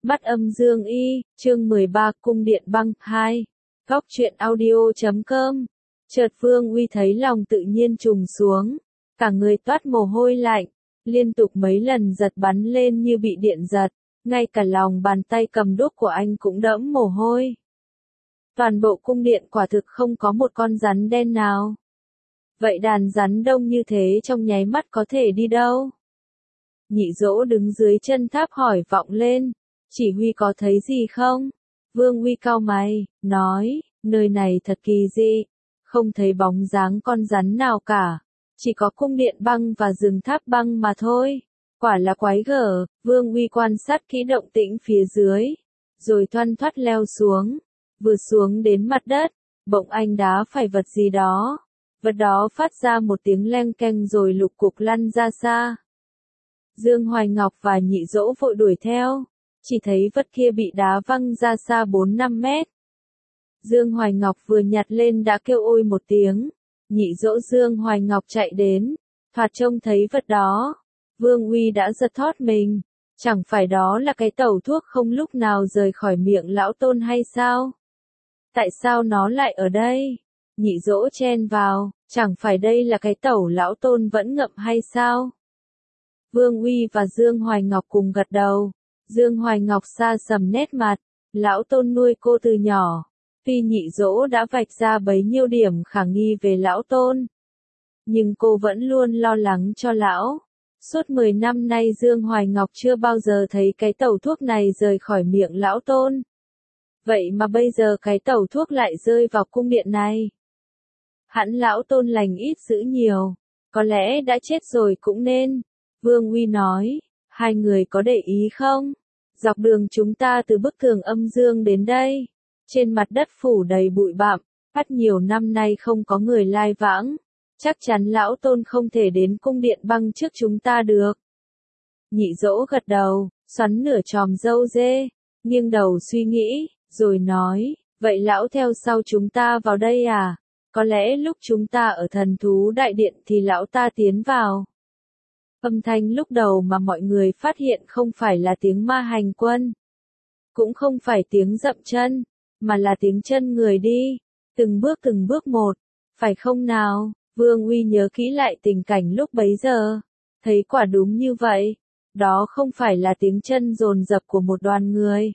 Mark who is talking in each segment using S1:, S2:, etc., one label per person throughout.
S1: Mắt âm dương y, chương 13 cung điện băng 2. Góc truyện audio.com. Chợt Vương Uy thấy lòng tự nhiên trùng xuống, cả người toát mồ hôi lạnh, liên tục mấy lần giật bắn lên như bị điện giật, ngay cả lòng bàn tay cầm đuốc của anh cũng đẫm mồ hôi. Toàn bộ cung điện quả thực không có một con rắn đen nào. Vậy đàn rắn đông như thế trong nháy mắt có thể đi đâu? Nhị Dỗ đứng dưới chân tháp hỏi vọng lên, chỉ huy có thấy gì không? Vương Uy cau mày, nói, nơi này thật kỳ dị, không thấy bóng dáng con rắn nào cả, chỉ có cung điện băng và rừng tháp băng mà thôi. Quả là quái gở. Vương Uy quan sát kỹ động tĩnh phía dưới, rồi thoăn thoắt leo xuống, vừa xuống đến mặt đất, bỗng anh đá phải vật gì đó. Vật đó phát ra một tiếng leng keng rồi lục cục lăn ra xa. Dương Hoài Ngọc và Nhị Dỗ vội đuổi theo, chỉ thấy vật kia bị đá văng ra xa 4-5 mét. Dương Hoài Ngọc vừa nhặt lên đã kêu ôi một tiếng, Nhị Dỗ Dương Hoài Ngọc chạy đến, thoạt trông thấy vật đó. Vương Uy đã giật thót mình, chẳng phải đó là cái tẩu thuốc không lúc nào rời khỏi miệng lão Tôn hay sao? Tại sao nó lại ở đây? Nhị Dỗ chen vào, chẳng phải đây là cái tẩu lão Tôn vẫn ngậm hay sao? Vương Uy và Dương Hoài Ngọc cùng gật đầu. Dương Hoài Ngọc xa sầm nét mặt, lão Tôn nuôi cô từ nhỏ, tuy Nhị Dỗ đã vạch ra bấy nhiêu điểm khả nghi về lão Tôn, nhưng cô vẫn luôn lo lắng cho lão. Suốt 10 năm nay Dương Hoài Ngọc chưa bao giờ thấy cái tẩu thuốc này rời khỏi miệng lão Tôn. Vậy mà bây giờ cái tẩu thuốc lại rơi vào cung điện này. Hẳn lão Tôn lành ít dữ nhiều, có lẽ đã chết rồi cũng nên. Vương Uy nói, hai người có để ý không? Dọc đường chúng ta từ bức tường âm dương đến đây, trên mặt đất phủ đầy bụi bặm, rất nhiều năm nay không có người lai vãng. Chắc chắn lão Tôn không thể đến cung điện băng trước chúng ta được. Nhị Dỗ gật đầu, xoắn nửa chòm râu dê, nghiêng đầu suy nghĩ, rồi nói, vậy lão theo sau chúng ta vào đây à? Có lẽ lúc chúng ta ở thần thú đại điện thì lão ta tiến vào. Âm thanh lúc đầu mà mọi người phát hiện không phải là tiếng ma hành quân, cũng không phải tiếng dậm chân, mà là tiếng chân người đi, từng bước một, phải không nào? Vương Uy nhớ kỹ lại tình cảnh lúc bấy giờ, thấy quả đúng như vậy, đó không phải là tiếng chân dồn dập của một đoàn người,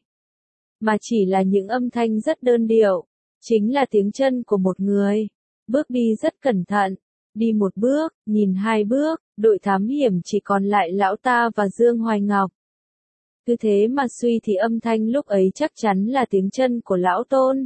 S1: mà chỉ là những âm thanh rất đơn điệu, chính là tiếng chân của một người, bước đi rất cẩn thận, đi một bước, nhìn hai bước, đội thám hiểm chỉ còn lại lão ta và Dương Hoài Ngọc. Cứ thế mà suy thì âm thanh lúc ấy chắc chắn là tiếng chân của lão Tôn.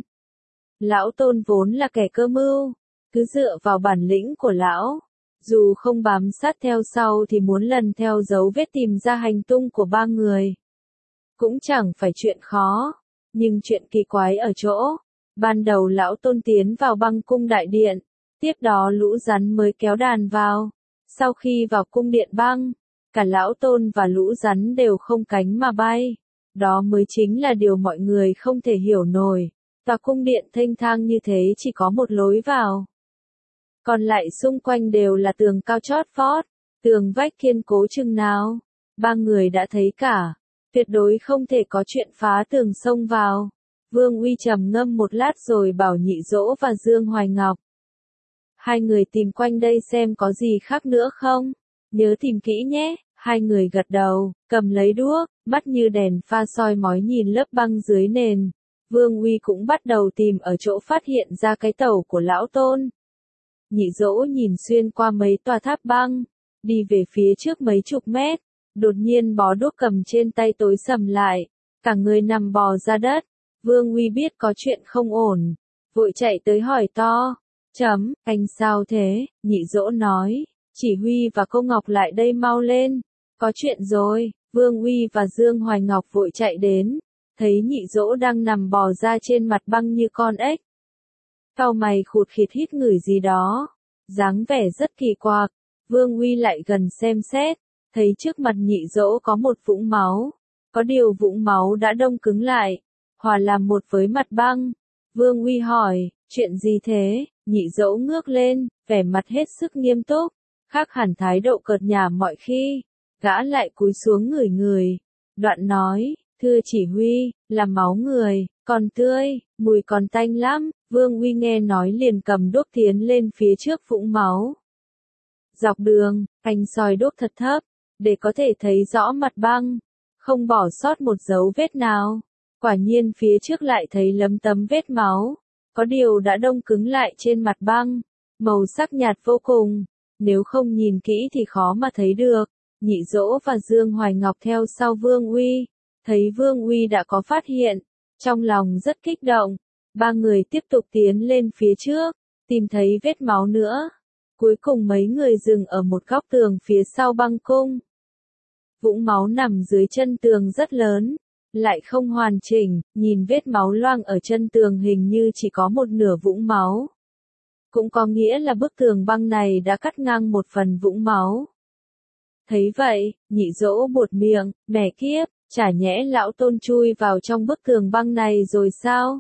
S1: Lão Tôn vốn là kẻ cơ mưu, cứ dựa vào bản lĩnh của lão, dù không bám sát theo sau thì muốn lần theo dấu vết tìm ra hành tung của ba người cũng chẳng phải chuyện khó. Nhưng chuyện kỳ quái ở chỗ, ban đầu lão Tôn tiến vào băng cung đại điện, tiếp đó lũ rắn mới kéo đàn vào. Sau khi vào cung điện băng, cả lão Tôn và lũ rắn đều không cánh mà bay. Đó mới chính là điều mọi người không thể hiểu nổi. Tòa cung điện thênh thang như thế chỉ có một lối vào, còn lại xung quanh đều là tường cao chót vót, tường vách kiên cố chừng nào. Ba người đã thấy cả, tuyệt đối không thể có chuyện phá tường xông vào. Vương Uy trầm ngâm một lát rồi bảo Nhị Dỗ và Dương Hoài Ngọc, hai người tìm quanh đây xem có gì khác nữa không, nhớ tìm kỹ nhé. Hai người gật đầu, cầm lấy đuốc, mắt như đèn pha soi mói nhìn lớp băng dưới nền. Vương Uy cũng bắt đầu tìm ở chỗ phát hiện ra cái tẩu của lão Tôn. Nhị Dỗ nhìn xuyên qua mấy tòa tháp băng, đi về phía trước mấy chục mét, đột nhiên bó đuốc cầm trên tay tối sầm lại, cả người nằm bò ra đất. Vương Uy biết có chuyện không ổn, vội chạy tới hỏi to, anh sao thế? Nhị Dỗ nói, chỉ huy và cô Ngọc lại đây mau lên, có chuyện rồi. Vương Uy và Dương Hoài Ngọc vội chạy đến, thấy Nhị Dỗ đang nằm bò ra trên mặt băng như con ếch. Cau mày khụt khịt hít ngửi gì đó, dáng vẻ rất kỳ quặc. Vương Uy lại gần xem xét, thấy trước mặt Nhị Dỗ có một vũng máu, có điều vũng máu đã đông cứng lại, hòa làm một với mặt băng. Vương Uy hỏi, chuyện gì thế? Nhị Dỗ ngước lên, vẻ mặt hết sức nghiêm túc, khác hẳn thái độ cợt nhả mọi khi. Gã lại cúi xuống ngửi ngửi, đoạn nói, Thưa chỉ huy, là máu người, còn tươi, mùi còn tanh lắm. Vương Uy nghe nói liền cầm đuốc tiến lên phía trước vũng máu. Dọc đường, anh soi đuốc thật thấp, để có thể thấy rõ mặt băng, không bỏ sót một dấu vết nào. Quả nhiên phía trước lại thấy lấm tấm vết máu, có điều đã đông cứng lại trên mặt băng, màu sắc nhạt vô cùng, nếu không nhìn kỹ thì khó mà thấy được. Nhị Dỗ và Dương Hoài Ngọc theo sau Vương Uy, thấy Vương Uy đã có phát hiện, trong lòng rất kích động. Ba người tiếp tục tiến lên phía trước, tìm thấy vết máu nữa. Cuối cùng mấy người dừng ở một góc tường phía sau băng cung. Vũng máu nằm dưới chân tường rất lớn, lại không hoàn chỉnh, nhìn vết máu loang ở chân tường hình như chỉ có một nửa vũng máu. Cũng có nghĩa là bức tường băng này đã cắt ngang một phần vũng máu. Thấy vậy, Nhị Dỗ buột miệng, mẹ kiếp, chả nhẽ lão Tôn chui vào trong bức tường băng này rồi sao?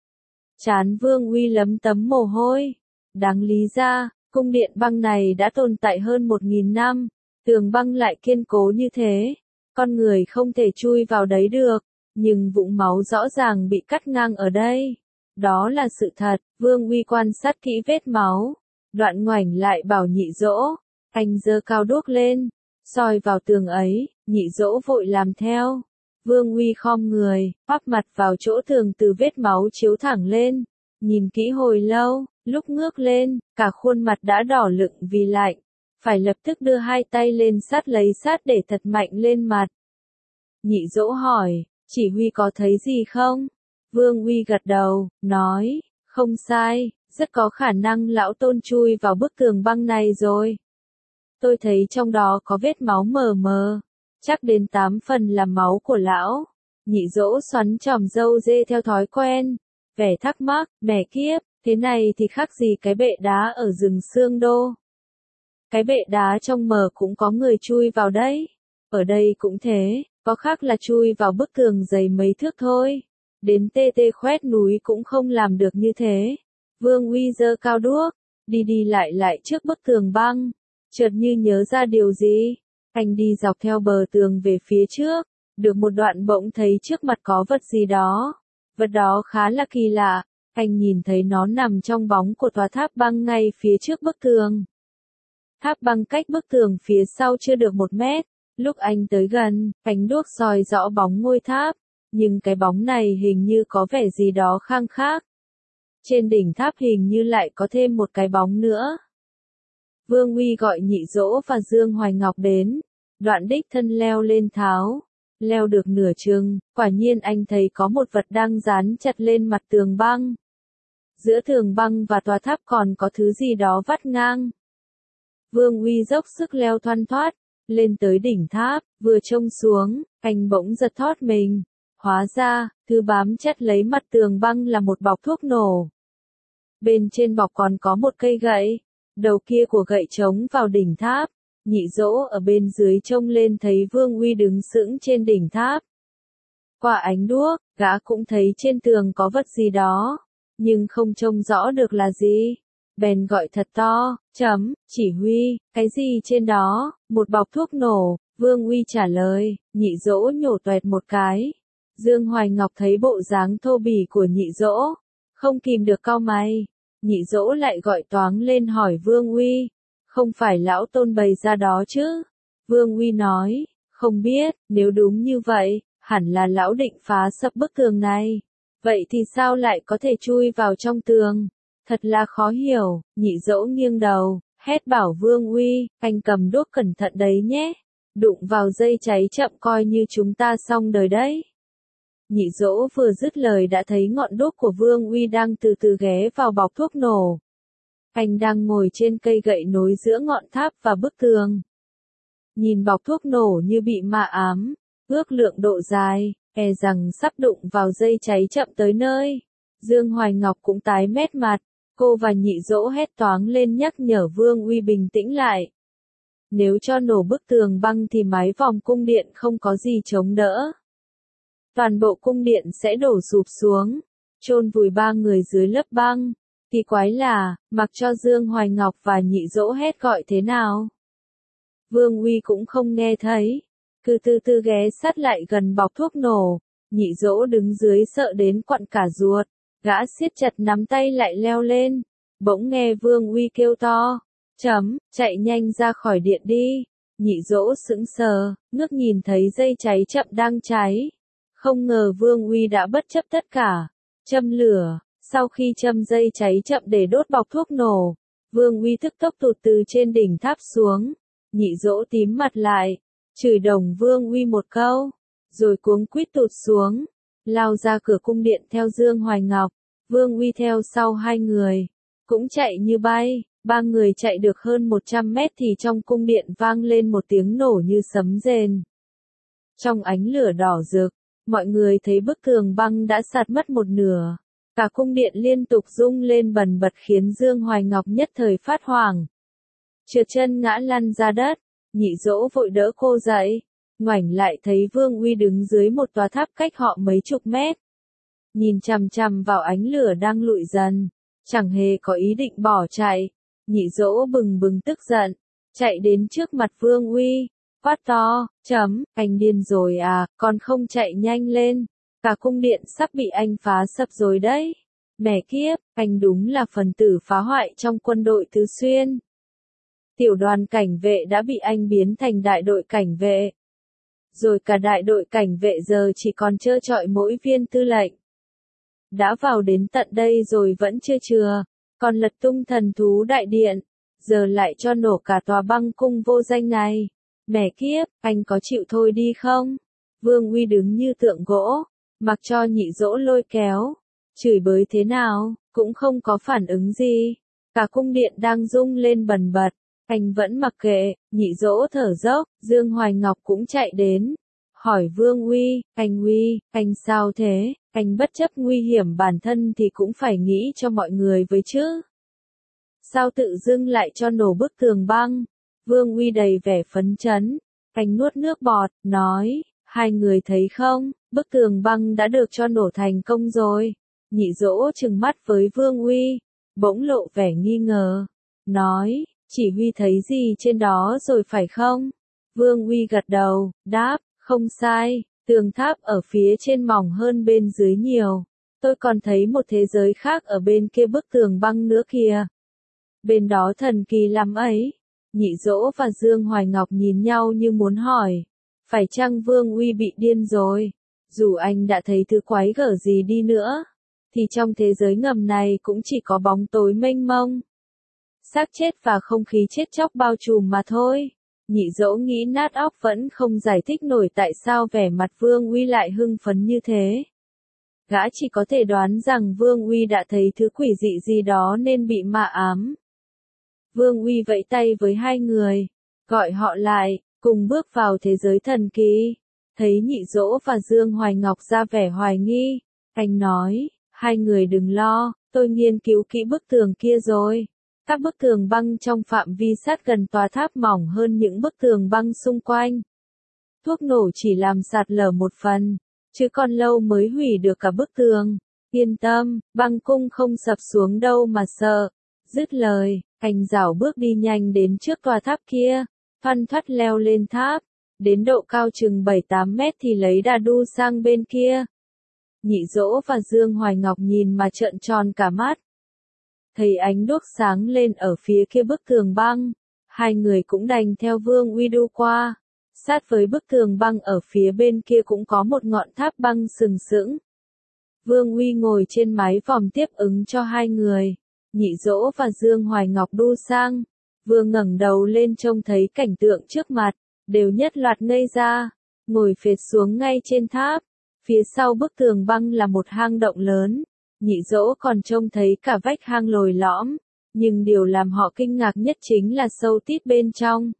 S1: Trán Vương Uy lấm tấm mồ hôi. Đáng lý ra, cung điện băng này đã tồn tại hơn 1000 năm, tường băng lại kiên cố như thế, con người không thể chui vào đấy được, nhưng vũng máu rõ ràng bị cắt ngang ở đây. Đó là sự thật. Vương Uy quan sát kỹ vết máu, đoạn ngoảnh lại bảo Nhị Dỗ, anh giơ cao đuốc lên, soi vào tường ấy. Nhị Dỗ vội làm theo. Vương Uy khom người, áp mặt vào chỗ tường từ vết máu chiếu thẳng lên, nhìn kỹ hồi lâu, lúc ngước lên, cả khuôn mặt đã đỏ lựng vì lạnh, phải lập tức đưa hai tay lên lấy sát để thật mạnh lên mặt. Nhị Dỗ hỏi, chỉ huy có thấy gì không? Vương Uy gật đầu, nói, không sai, rất có khả năng lão Tôn chui vào bức tường băng này rồi. Tôi thấy trong đó có vết máu mờ mờ, chắc đến 8 phần là máu của lão. Nhị Dỗ xoắn chòm râu dê theo thói quen, vẻ thắc mắc, mẹ kiếp, thế này thì khác gì cái bệ đá ở rừng Sương Đô. Cái bệ đá trong mờ cũng có người chui vào đấy, ở đây cũng thế, có khác là chui vào bức tường dày mấy thước thôi. Đến tê tê khoét núi cũng không làm được như thế. Vương Uy giơ cao đuốc, đi đi lại trước bức tường băng, chợt như nhớ ra điều gì. Anh đi dọc theo bờ tường về phía trước, được một đoạn bỗng thấy trước mặt có vật gì đó. Vật đó khá là kỳ lạ, anh nhìn thấy nó nằm trong bóng của tòa tháp băng ngay phía trước bức tường. Tháp băng cách bức tường phía sau chưa được 1 mét, lúc anh tới gần, ánh đuốc soi rõ bóng ngôi tháp, nhưng cái bóng này hình như có vẻ gì đó khang khác. Trên đỉnh tháp hình như lại có thêm một cái bóng nữa. Vương Uy gọi Nhị Dỗ và Dương Hoài Ngọc đến, đoạn đích thân leo lên tháo. Leo được nửa chừng, quả nhiên anh thấy có một vật đang dán chặt lên mặt tường băng. Giữa tường băng và tòa tháp còn có thứ gì đó vắt ngang. Vương Uy dốc sức leo thoăn thoắt, lên tới đỉnh tháp, vừa trông xuống, anh bỗng giật thót mình. Hóa ra, thứ bám chặt lấy mặt tường băng là một bọc thuốc nổ. Bên trên bọc còn có một cây gậy, đầu kia của gậy chống vào đỉnh tháp. Nhị Dỗ ở bên dưới trông lên thấy Vương Uy đứng sững trên đỉnh tháp. Qua ánh đuốc, gã cũng thấy trên tường có vật gì đó, nhưng không trông rõ được là gì. Bèn gọi thật to, chỉ huy, cái gì trên đó? Một bọc thuốc nổ. Vương Uy trả lời, Nhị Dỗ nhổ toẹt một cái. Dương Hoài Ngọc thấy bộ dáng thô bỉ của Nhị Dỗ, không kìm được cau mày. Nhị Dỗ lại gọi toáng lên hỏi Vương Uy, không phải lão Tôn bày ra đó chứ? Vương Uy nói, không biết, nếu đúng như vậy, hẳn là lão định phá sập bức tường này. Vậy thì sao lại có thể chui vào trong tường? Thật là khó hiểu. Nhị Dỗ nghiêng đầu, hét bảo Vương Uy, anh cầm đuốc cẩn thận đấy nhé. Đụng vào dây cháy chậm coi như chúng ta xong đời đấy. Nhị Dỗ vừa dứt lời đã thấy ngọn đuốc của Vương Uy đang từ từ ghé vào bọc thuốc nổ. Anh đang ngồi trên cây gậy nối giữa ngọn tháp và bức tường. Nhìn bọc thuốc nổ như bị ma ám, ước lượng độ dài, e rằng sắp đụng vào dây cháy chậm tới nơi. Dương Hoài Ngọc cũng tái mét mặt, cô và Nhị Dỗ hét toáng lên nhắc nhở Vương Uy bình tĩnh lại. Nếu cho nổ bức tường băng thì mái vòm cung điện không có gì chống đỡ. Toàn bộ cung điện sẽ đổ sụp xuống, chôn vùi 3 người dưới lớp băng. Kỳ quái là, mặc cho Dương Hoài Ngọc và Nhị Dỗ hét gọi thế nào, Vương Uy cũng không nghe thấy, cứ từ từ ghé sát lại gần bọc thuốc nổ, Nhị Dỗ đứng dưới sợ đến quặn cả ruột, gã siết chặt nắm tay lại leo lên, bỗng nghe Vương Uy kêu to, chạy nhanh ra khỏi điện đi. Nhị Dỗ sững sờ, ngước nhìn thấy dây cháy chậm đang cháy. Không ngờ Vương Uy đã bất chấp tất cả, châm lửa, sau khi châm dây cháy chậm để đốt bọc thuốc nổ, Vương Uy tức tốc tụt từ trên đỉnh tháp xuống. Nhị Dỗ tím mặt lại, chửi đồng Vương Uy một câu, rồi cuống quýt tụt xuống, lao ra cửa cung điện theo Dương Hoài Ngọc. Vương Uy theo sau hai người, cũng chạy như bay. Ba người chạy được hơn 100 mét thì trong cung điện vang lên một tiếng nổ như sấm rền. Trong ánh lửa đỏ rực, mọi người thấy bức tường băng đã sạt mất một nửa. Cả cung điện liên tục rung lên bần bật khiến Dương Hoài Ngọc nhất thời phát hoảng. Trượt chân ngã lăn ra đất, Nhị Dỗ vội đỡ cô dậy, ngoảnh lại thấy Vương Uy đứng dưới một tòa tháp cách họ mấy chục mét. Nhìn chằm chằm vào ánh lửa đang lụi dần, chẳng hề có ý định bỏ chạy. Nhị Dỗ bừng bừng tức giận, chạy đến trước mặt Vương Uy, quát to, anh điên rồi à, còn không chạy nhanh lên, cả cung điện sắp bị anh phá sập rồi đấy. Mẹ kiếp, anh đúng là phần tử phá hoại trong quân đội Tứ Xuyên. Tiểu đoàn cảnh vệ đã bị anh biến thành đại đội cảnh vệ. Rồi cả đại đội cảnh vệ giờ chỉ còn trơ trọi mỗi viên tư lệnh. Đã vào đến tận đây rồi vẫn chưa chừa. Còn lật tung thần thú đại điện, giờ lại cho nổ cả tòa băng cung vô danh này. Mẹ kiếp, anh có chịu thôi đi không? Vương Uy đứng như tượng gỗ, mặc cho Nhị Dỗ lôi kéo, chửi bới thế nào, cũng không có phản ứng gì. Cả cung điện đang rung lên bần bật, anh vẫn mặc kệ. Nhị Dỗ thở dốc, Dương Hoài Ngọc cũng chạy đến, hỏi Vương Uy, anh sao thế? Anh bất chấp nguy hiểm bản thân thì cũng phải nghĩ cho mọi người với chứ. Sao tự dưng lại cho nổ bức tường băng? Vương Uy đầy vẻ phấn chấn. Anh nuốt nước bọt, nói, hai người thấy không, bức tường băng đã được cho nổ thành công rồi. Nhị Dỗ trừng mắt với Vương Uy, bỗng lộ vẻ nghi ngờ. Nói, chỉ huy thấy gì trên đó rồi phải không? Vương Uy gật đầu, đáp, không sai. Tường tháp ở phía trên mỏng hơn bên dưới nhiều. Tôi còn thấy một thế giới khác ở bên kia bức tường băng nữa kìa. Bên đó thần kỳ lắm ấy. Nhị Dỗ và Dương Hoài Ngọc nhìn nhau như muốn hỏi. Phải chăng Vương Uy bị điên rồi? Dù anh đã thấy thứ quái gở gì đi nữa, thì trong thế giới ngầm này cũng chỉ có bóng tối mênh mông. Xác chết và không khí chết chóc bao trùm mà thôi. Nhị Dỗ nghĩ nát óc vẫn không giải thích nổi tại sao vẻ mặt Vương Uy lại hưng phấn như thế. Gã chỉ có thể đoán rằng Vương Uy đã thấy thứ quỷ dị gì đó nên bị ma ám. Vương Uy vẫy tay với hai người, gọi họ lại, cùng bước vào thế giới thần kỳ. Thấy Nhị Dỗ và Dương Hoài Ngọc ra vẻ hoài nghi, anh nói, hai người đừng lo, tôi nghiên cứu kỹ bức tường kia rồi. Các bức tường băng trong phạm vi sát gần tòa tháp mỏng hơn những bức tường băng xung quanh. Thuốc nổ chỉ làm sạt lở một phần, chứ còn lâu mới hủy được cả bức tường. Yên tâm, băng cung không sập xuống đâu mà sợ. Dứt lời, anh rảo bước đi nhanh đến trước tòa tháp kia, thoăn thoắt leo lên tháp, đến độ cao chừng 7-8 mét thì lấy đà đu sang bên kia. Nhị Dỗ và Dương Hoài Ngọc nhìn mà trợn tròn cả mắt. Thấy ánh đuốc sáng lên ở phía kia bức tường băng, hai người cũng đành theo Vương Uy đu qua. Sát với bức tường băng ở phía bên kia cũng có một ngọn tháp băng sừng sững. Vương Uy ngồi trên mái vòm tiếp ứng cho hai người. Nhị Dỗ và Dương Hoài Ngọc đu sang. Vừa ngẩng đầu lên trông thấy cảnh tượng trước mặt, đều nhất loạt ngây ra, ngồi phệt xuống ngay trên tháp. Phía sau bức tường băng là một hang động lớn. Nhị Dỗ còn trông thấy cả vách hang lồi lõm, nhưng điều làm họ kinh ngạc nhất chính là sâu tít bên trong.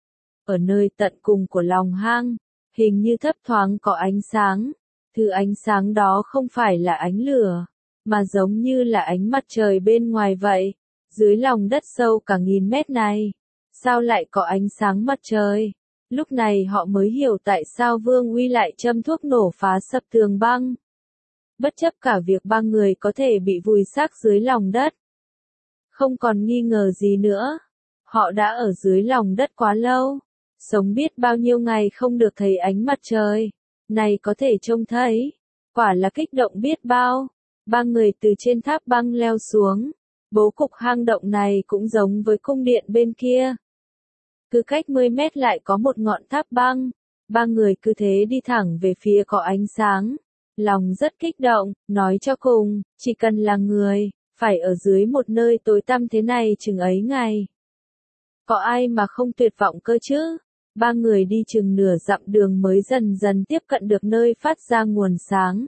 S1: Ở nơi tận cùng của lòng hang, hình như thấp thoáng có ánh sáng. Thứ ánh sáng đó không phải là ánh lửa, mà giống như là ánh mặt trời bên ngoài vậy. Dưới lòng đất sâu cả 1000 mét này, sao lại có ánh sáng mặt trời? Lúc này họ mới hiểu tại sao Vương Uy lại châm thuốc nổ phá sập tường băng. Bất chấp cả việc ba người có thể bị vùi xác dưới lòng đất. Không còn nghi ngờ gì nữa. Họ đã ở dưới lòng đất quá lâu. Sống biết bao nhiêu ngày không được thấy ánh mặt trời. Này có thể trông thấy. Quả là kích động biết bao. Ba người từ trên tháp băng leo xuống. Bố cục hang động này cũng giống với cung điện bên kia. Cứ cách 10 mét lại có một ngọn tháp băng. Ba người cứ thế đi thẳng về phía có ánh sáng. Lòng rất kích động, nói cho cùng, chỉ cần là người, phải ở dưới một nơi tối tăm thế này chừng ấy ngày. Có ai mà không tuyệt vọng cơ chứ? Ba người đi chừng nửa dặm đường mới dần dần tiếp cận được nơi phát ra nguồn sáng.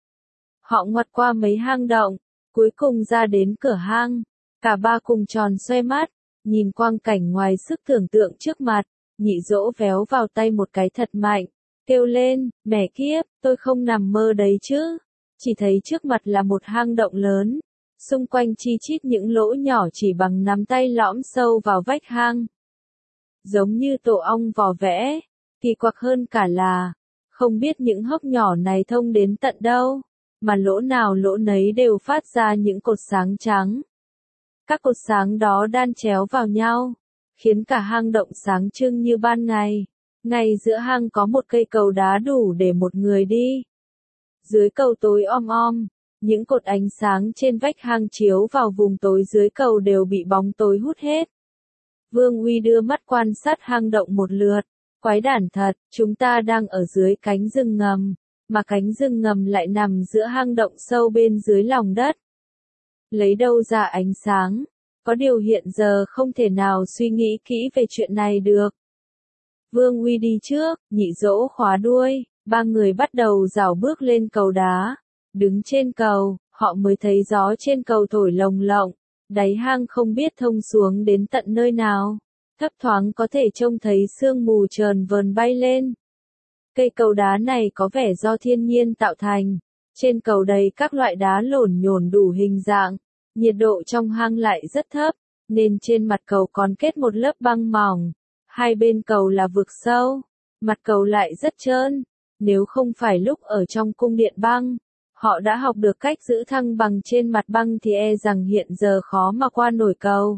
S1: Họ ngoặt qua mấy hang động, cuối cùng ra đến cửa hang. Cả ba cùng tròn xoe mắt, nhìn quang cảnh ngoài sức tưởng tượng trước mặt. Nhị Dỗ véo vào tay một cái thật mạnh, kêu lên, mẹ kiếp, tôi không nằm mơ đấy chứ. Chỉ thấy trước mặt là một hang động lớn, xung quanh chi chít những lỗ nhỏ chỉ bằng nắm tay lõm sâu vào vách hang. Giống như tổ ong vò vẽ, kỳ quặc hơn cả là, không biết những hốc nhỏ này thông đến tận đâu, mà lỗ nào lỗ nấy đều phát ra những cột sáng trắng. Các cột sáng đó đan chéo vào nhau, khiến cả hang động sáng trưng như ban ngày. Ngay giữa hang có một cây cầu đá đủ để một người đi. Dưới cầu tối om om, những cột ánh sáng trên vách hang chiếu vào vùng tối dưới cầu đều bị bóng tối hút hết. Vương Uy đưa mắt quan sát hang động một lượt. Quái đản thật, chúng ta đang ở dưới cánh rừng ngầm, mà cánh rừng ngầm lại nằm giữa hang động sâu bên dưới lòng đất. Lấy đâu ra ánh sáng? Có điều hiện giờ không thể nào suy nghĩ kỹ về chuyện này được. Vương Uy đi trước, Nhị Dỗ khóa đuôi, ba người bắt đầu rảo bước lên cầu đá. Đứng trên cầu, họ mới thấy gió trên cầu thổi lồng lộng, đáy hang không biết thông xuống đến tận nơi nào. Thấp thoáng có thể trông thấy sương mù trờn vờn bay lên. Cây cầu đá này có vẻ do thiên nhiên tạo thành. Trên cầu đầy các loại đá lổn nhổn đủ hình dạng. Nhiệt độ trong hang lại rất thấp, nên trên mặt cầu còn kết một lớp băng mỏng. Hai bên cầu là vực sâu, mặt cầu lại rất trơn. Nếu không phải lúc ở trong cung điện băng, họ đã học được cách giữ thăng bằng trên mặt băng thì e rằng hiện giờ khó mà qua nổi cầu.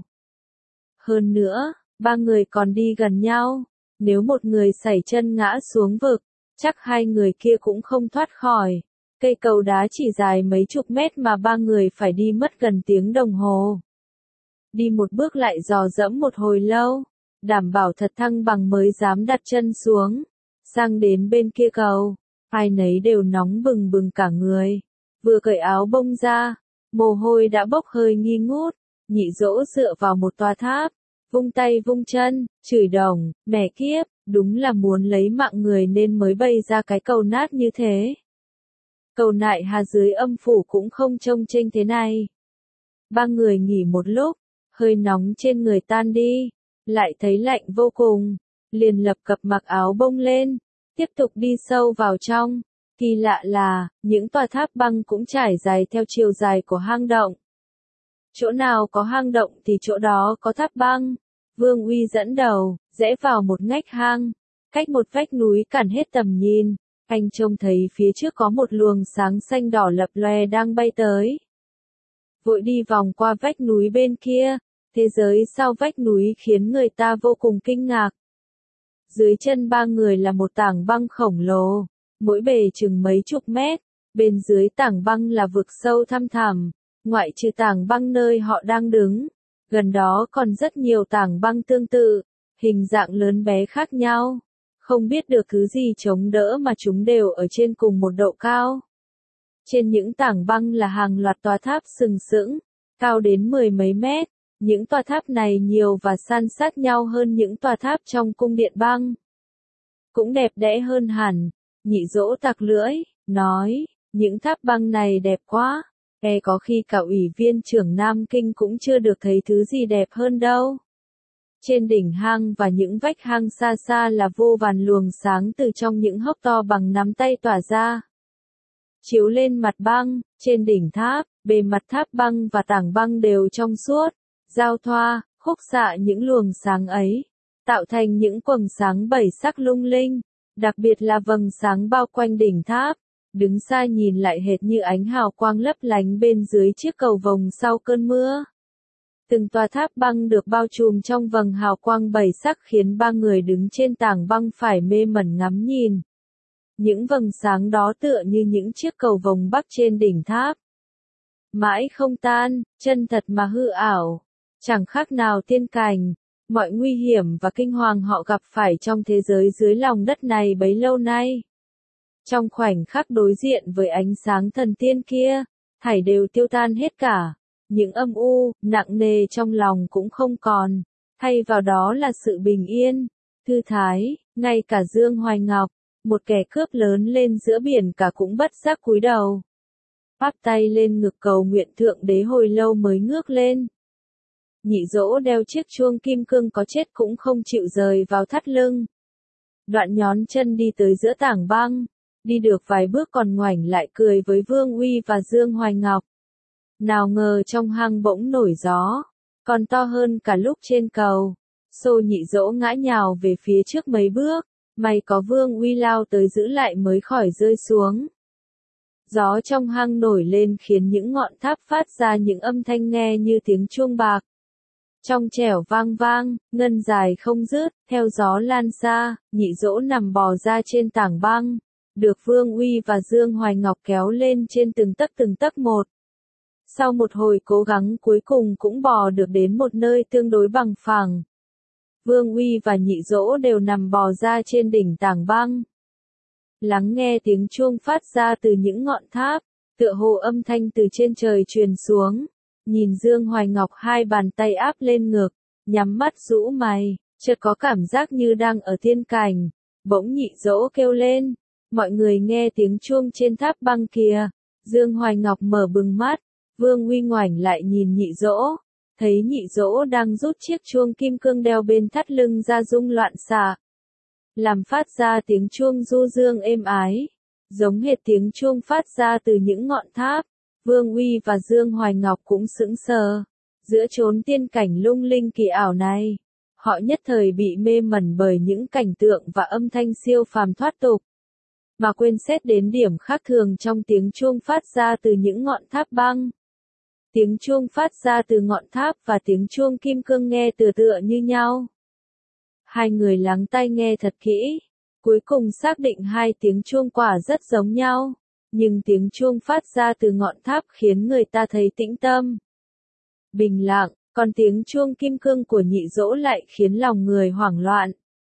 S1: Hơn nữa, ba người còn đi gần nhau. Nếu một người sẩy chân ngã xuống vực, chắc hai người kia cũng không thoát khỏi. Cây cầu đá chỉ dài mấy chục mét mà ba người phải đi mất gần tiếng đồng hồ. Đi một bước lại dò dẫm một hồi lâu, đảm bảo thật thăng bằng mới dám đặt chân xuống. Sang đến bên kia cầu, ai nấy đều nóng bừng bừng cả người. Vừa cởi áo bông ra, mồ hôi đã bốc hơi nghi ngút. Nhị Dỗ dựa vào một tòa tháp, vung tay vung chân, chửi đồng, mẹ kiếp, đúng là muốn lấy mạng người nên mới bày ra cái cầu nát như thế. Cầu nại hà dưới âm phủ cũng không trông chênh thế này. Ba người nghỉ một lúc, hơi nóng trên người tan đi, lại thấy lạnh vô cùng, liền lập cập mặc áo bông lên, tiếp tục đi sâu vào trong. Kỳ lạ là, những tòa tháp băng cũng trải dài theo chiều dài của hang động. Chỗ nào có hang động thì chỗ đó có tháp băng. Vương Uy dẫn đầu, rẽ vào một ngách hang, cách một vách núi cản hết tầm nhìn. Anh trông thấy phía trước có một luồng sáng xanh đỏ lập lòe đang bay tới. Vội đi vòng qua vách núi bên kia, thế giới sau vách núi khiến người ta vô cùng kinh ngạc. Dưới chân ba người là một tảng băng khổng lồ, mỗi bề chừng mấy chục mét, bên dưới tảng băng là vực sâu thăm thẳm, ngoại trừ tảng băng nơi họ đang đứng. Gần đó còn rất nhiều tảng băng tương tự, hình dạng lớn bé khác nhau. Không biết được thứ gì chống đỡ mà chúng đều ở trên cùng một độ cao. Trên những tảng băng là hàng loạt tòa tháp sừng sững, cao đến 10 mấy mét. Những tòa tháp này nhiều và san sát nhau hơn những tòa tháp trong cung điện băng. Cũng đẹp đẽ hơn hẳn. Nhị Dỗ tặc lưỡi, nói, những tháp băng này đẹp quá. Có khi cả ủy viên trưởng Nam Kinh cũng chưa được thấy thứ gì đẹp hơn đâu. Trên đỉnh hang và những vách hang xa xa là vô vàn luồng sáng từ trong những hốc to bằng nắm tay tỏa ra. Chiếu lên mặt băng, trên đỉnh tháp, bề mặt tháp băng và tảng băng đều trong suốt, giao thoa, khúc xạ những luồng sáng ấy, tạo thành những quầng sáng bảy sắc lung linh, đặc biệt là vầng sáng bao quanh đỉnh tháp. Đứng xa nhìn lại hệt như ánh hào quang lấp lánh bên dưới chiếc cầu vồng sau cơn mưa. Từng tòa tháp băng được bao trùm trong vầng hào quang bảy sắc khiến ba người đứng trên tảng băng phải mê mẩn ngắm nhìn. Những vầng sáng đó tựa như những chiếc cầu vồng bắc trên đỉnh tháp. Mãi không tan, chân thật mà hư ảo. Chẳng khác nào tiên cảnh. Mọi nguy hiểm và kinh hoàng họ gặp phải trong thế giới dưới lòng đất này bấy lâu nay. Trong khoảnh khắc đối diện với ánh sáng thần tiên kia, thảy đều tiêu tan hết cả. Những âm u, nặng nề trong lòng cũng không còn. Thay vào đó là sự bình yên, thư thái. Ngay cả Dương Hoài Ngọc, một kẻ cướp lớn lên giữa biển cả cũng bất giác cúi đầu. Áp tay lên ngực cầu nguyện Thượng Đế hồi lâu mới ngước lên. Nhị Dỗ đeo chiếc chuông kim cương có chết cũng không chịu rời vào thắt lưng. Đoạn nhón chân đi tới giữa tảng băng, đi được vài bước còn ngoảnh lại cười với Vương Uy và Dương Hoài Ngọc. Nào ngờ trong hang bỗng nổi gió, còn to hơn cả lúc trên cầu. Xô Nhị Dỗ ngã nhào về phía trước mấy bước, may có Vương Uy lao tới giữ lại mới khỏi rơi xuống. Gió trong hang nổi lên khiến những ngọn tháp phát ra những âm thanh nghe như tiếng chuông bạc. Trong trẻo vang vang, ngân dài không dứt, theo gió lan xa, Nhị Dỗ nằm bò ra trên tảng băng, được Vương Uy và Dương Hoài Ngọc kéo lên trên từng tấc một. Sau một hồi cố gắng cuối cùng cũng bò được đến một nơi tương đối bằng phẳng. Vương Uy và Nhị Dỗ đều nằm bò ra trên đỉnh tảng băng. Lắng nghe tiếng chuông phát ra từ những ngọn tháp, tựa hồ âm thanh từ trên trời truyền xuống. Nhìn Dương Hoài Ngọc hai bàn tay áp lên ngực, nhắm mắt rũ mày, chợt có cảm giác như đang ở tiên cảnh. Bỗng Nhị Dỗ kêu lên, mọi người nghe tiếng chuông trên tháp băng kìa. Dương Hoài Ngọc mở bừng mắt, Vương Uy ngoảnh lại nhìn Nhị Dỗ, thấy Nhị Dỗ đang rút chiếc chuông kim cương đeo bên thắt lưng ra rung loạn xạ, làm phát ra tiếng chuông du dương êm ái, giống hệt tiếng chuông phát ra từ những ngọn tháp. Vương Uy và Dương Hoài Ngọc cũng sững sờ. Giữa chốn tiên cảnh lung linh kỳ ảo này, họ nhất thời bị mê mẩn bởi những cảnh tượng và âm thanh siêu phàm thoát tục, mà quên xét đến điểm khác thường trong tiếng chuông phát ra từ những ngọn tháp băng. Tiếng chuông phát ra từ ngọn tháp và tiếng chuông kim cương nghe tựa như nhau. Hai người lắng tai nghe thật kỹ, cuối cùng xác định hai tiếng chuông quả rất giống nhau. Nhưng tiếng chuông phát ra từ ngọn tháp khiến người ta thấy tĩnh tâm, bình lặng, còn tiếng chuông kim cương của Nhị Dỗ lại khiến lòng người hoảng loạn,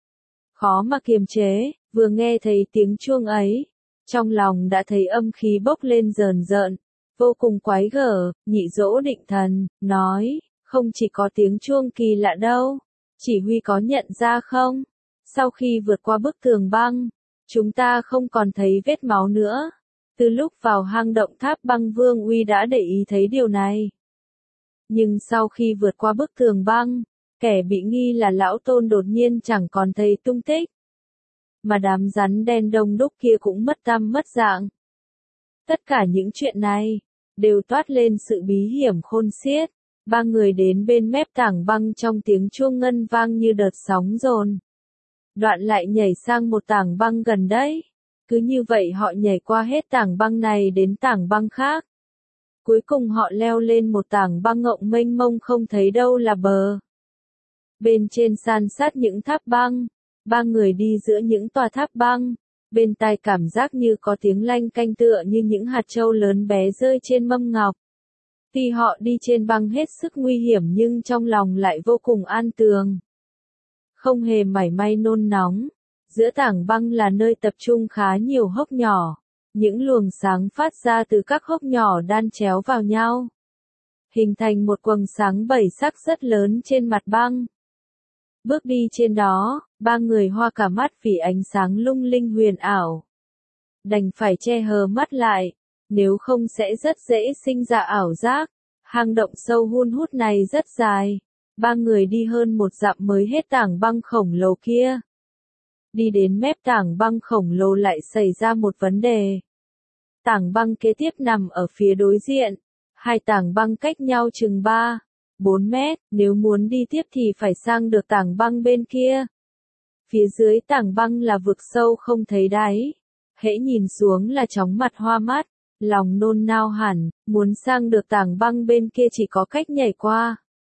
S1: khó mà kiềm chế. Vừa nghe thấy tiếng chuông ấy, trong lòng đã thấy âm khí bốc lên rờn rợn, vô cùng quái gở. Nhị Dỗ định thần, nói, không chỉ có tiếng chuông kỳ lạ đâu, chỉ huy có nhận ra không? Sau khi vượt qua bức tường băng, chúng ta không còn thấy vết máu nữa. Từ lúc vào hang động tháp băng Vương Uy đã để ý thấy điều này. Nhưng sau khi vượt qua bức tường băng, kẻ bị nghi là Lão Tôn đột nhiên chẳng còn thấy tung tích. Mà đám rắn đen đông đúc kia cũng mất tăm mất dạng. Tất cả những chuyện này, đều toát lên sự bí hiểm khôn xiết. Ba người đến bên mép tảng băng trong tiếng chuông ngân vang như đợt sóng dồn. Đoạn lại nhảy sang một tảng băng gần đấy. Cứ như vậy họ nhảy qua hết tảng băng này đến tảng băng khác. Cuối cùng họ leo lên một tảng băng ngộng mênh mông không thấy đâu là bờ. Bên trên san sát những tháp băng, ba người đi giữa những tòa tháp băng, bên tai cảm giác như có tiếng lanh canh tựa như những hạt châu lớn bé rơi trên mâm ngọc. Tuy họ đi trên băng hết sức nguy hiểm nhưng trong lòng lại vô cùng an tường. Không hề mảy may nôn nóng. Giữa tảng băng là nơi tập trung khá nhiều hốc nhỏ. Những luồng sáng phát ra từ các hốc nhỏ đan chéo vào nhau, hình thành một quầng sáng bảy sắc rất lớn trên mặt băng. Bước đi trên đó, ba người hoa cả mắt vì ánh sáng lung linh huyền ảo. Đành phải che hờ mắt lại, nếu không sẽ rất dễ sinh ra ảo giác. Hang động sâu hun hút này rất dài. Ba người đi hơn một dặm mới hết tảng băng khổng lồ kia. Đi đến mép tảng băng khổng lồ lại xảy ra một vấn đề. Tảng băng kế tiếp nằm ở phía đối diện. Hai tảng băng cách nhau chừng 3-4 mét, nếu muốn đi tiếp thì phải sang được tảng băng bên kia. Phía dưới tảng băng là vực sâu không thấy đáy. Hễ nhìn xuống là chóng mặt hoa mắt, lòng nôn nao hẳn, muốn sang được tảng băng bên kia chỉ có cách nhảy qua.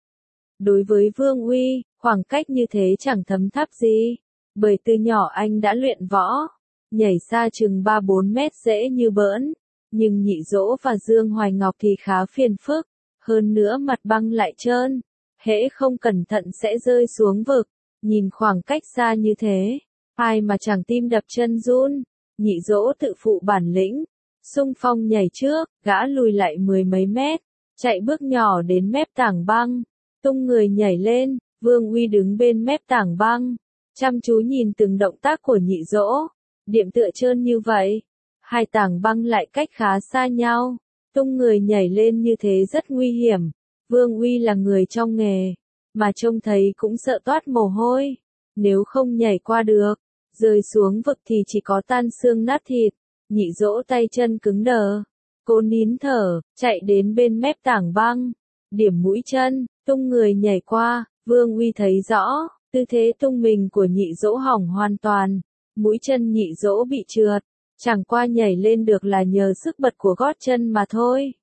S1: Đối với Vương Uy, khoảng cách như thế chẳng thấm tháp gì, bởi từ nhỏ anh đã luyện võ. nhảy xa chừng 3-4 mét dễ như bỡn, nhưng Nhị Dỗ và Dương Hoài Ngọc thì khá phiền phức, hơn nữa mặt băng lại trơn, hễ không cẩn thận sẽ rơi xuống vực, nhìn khoảng cách xa như thế, ai mà chẳng tim đập chân run. Nhị Dỗ tự phụ bản lĩnh, xung phong nhảy trước, gã lùi lại 10 mấy mét, chạy bước nhỏ đến mép tảng băng, tung người nhảy lên. Vương Uy đứng bên mép tảng băng, chăm chú nhìn từng động tác của Nhị Dỗ, điểm tựa trơn như vậy, hai tảng băng lại cách khá xa nhau, tung người nhảy lên như thế rất nguy hiểm. Vương Uy là người trong nghề, mà trông thấy cũng sợ toát mồ hôi, nếu không nhảy qua được, rơi xuống vực thì chỉ có tan xương nát thịt. Nhị Dỗ tay chân cứng đờ, cô nín thở, chạy đến bên mép tảng băng, điểm mũi chân, tung người nhảy qua. Vương Uy thấy rõ, tư thế tung mình của Nhị Dỗ hỏng hoàn toàn, mũi chân Nhị Dỗ bị trượt, chẳng qua nhảy lên được là nhờ sức bật của gót chân mà thôi.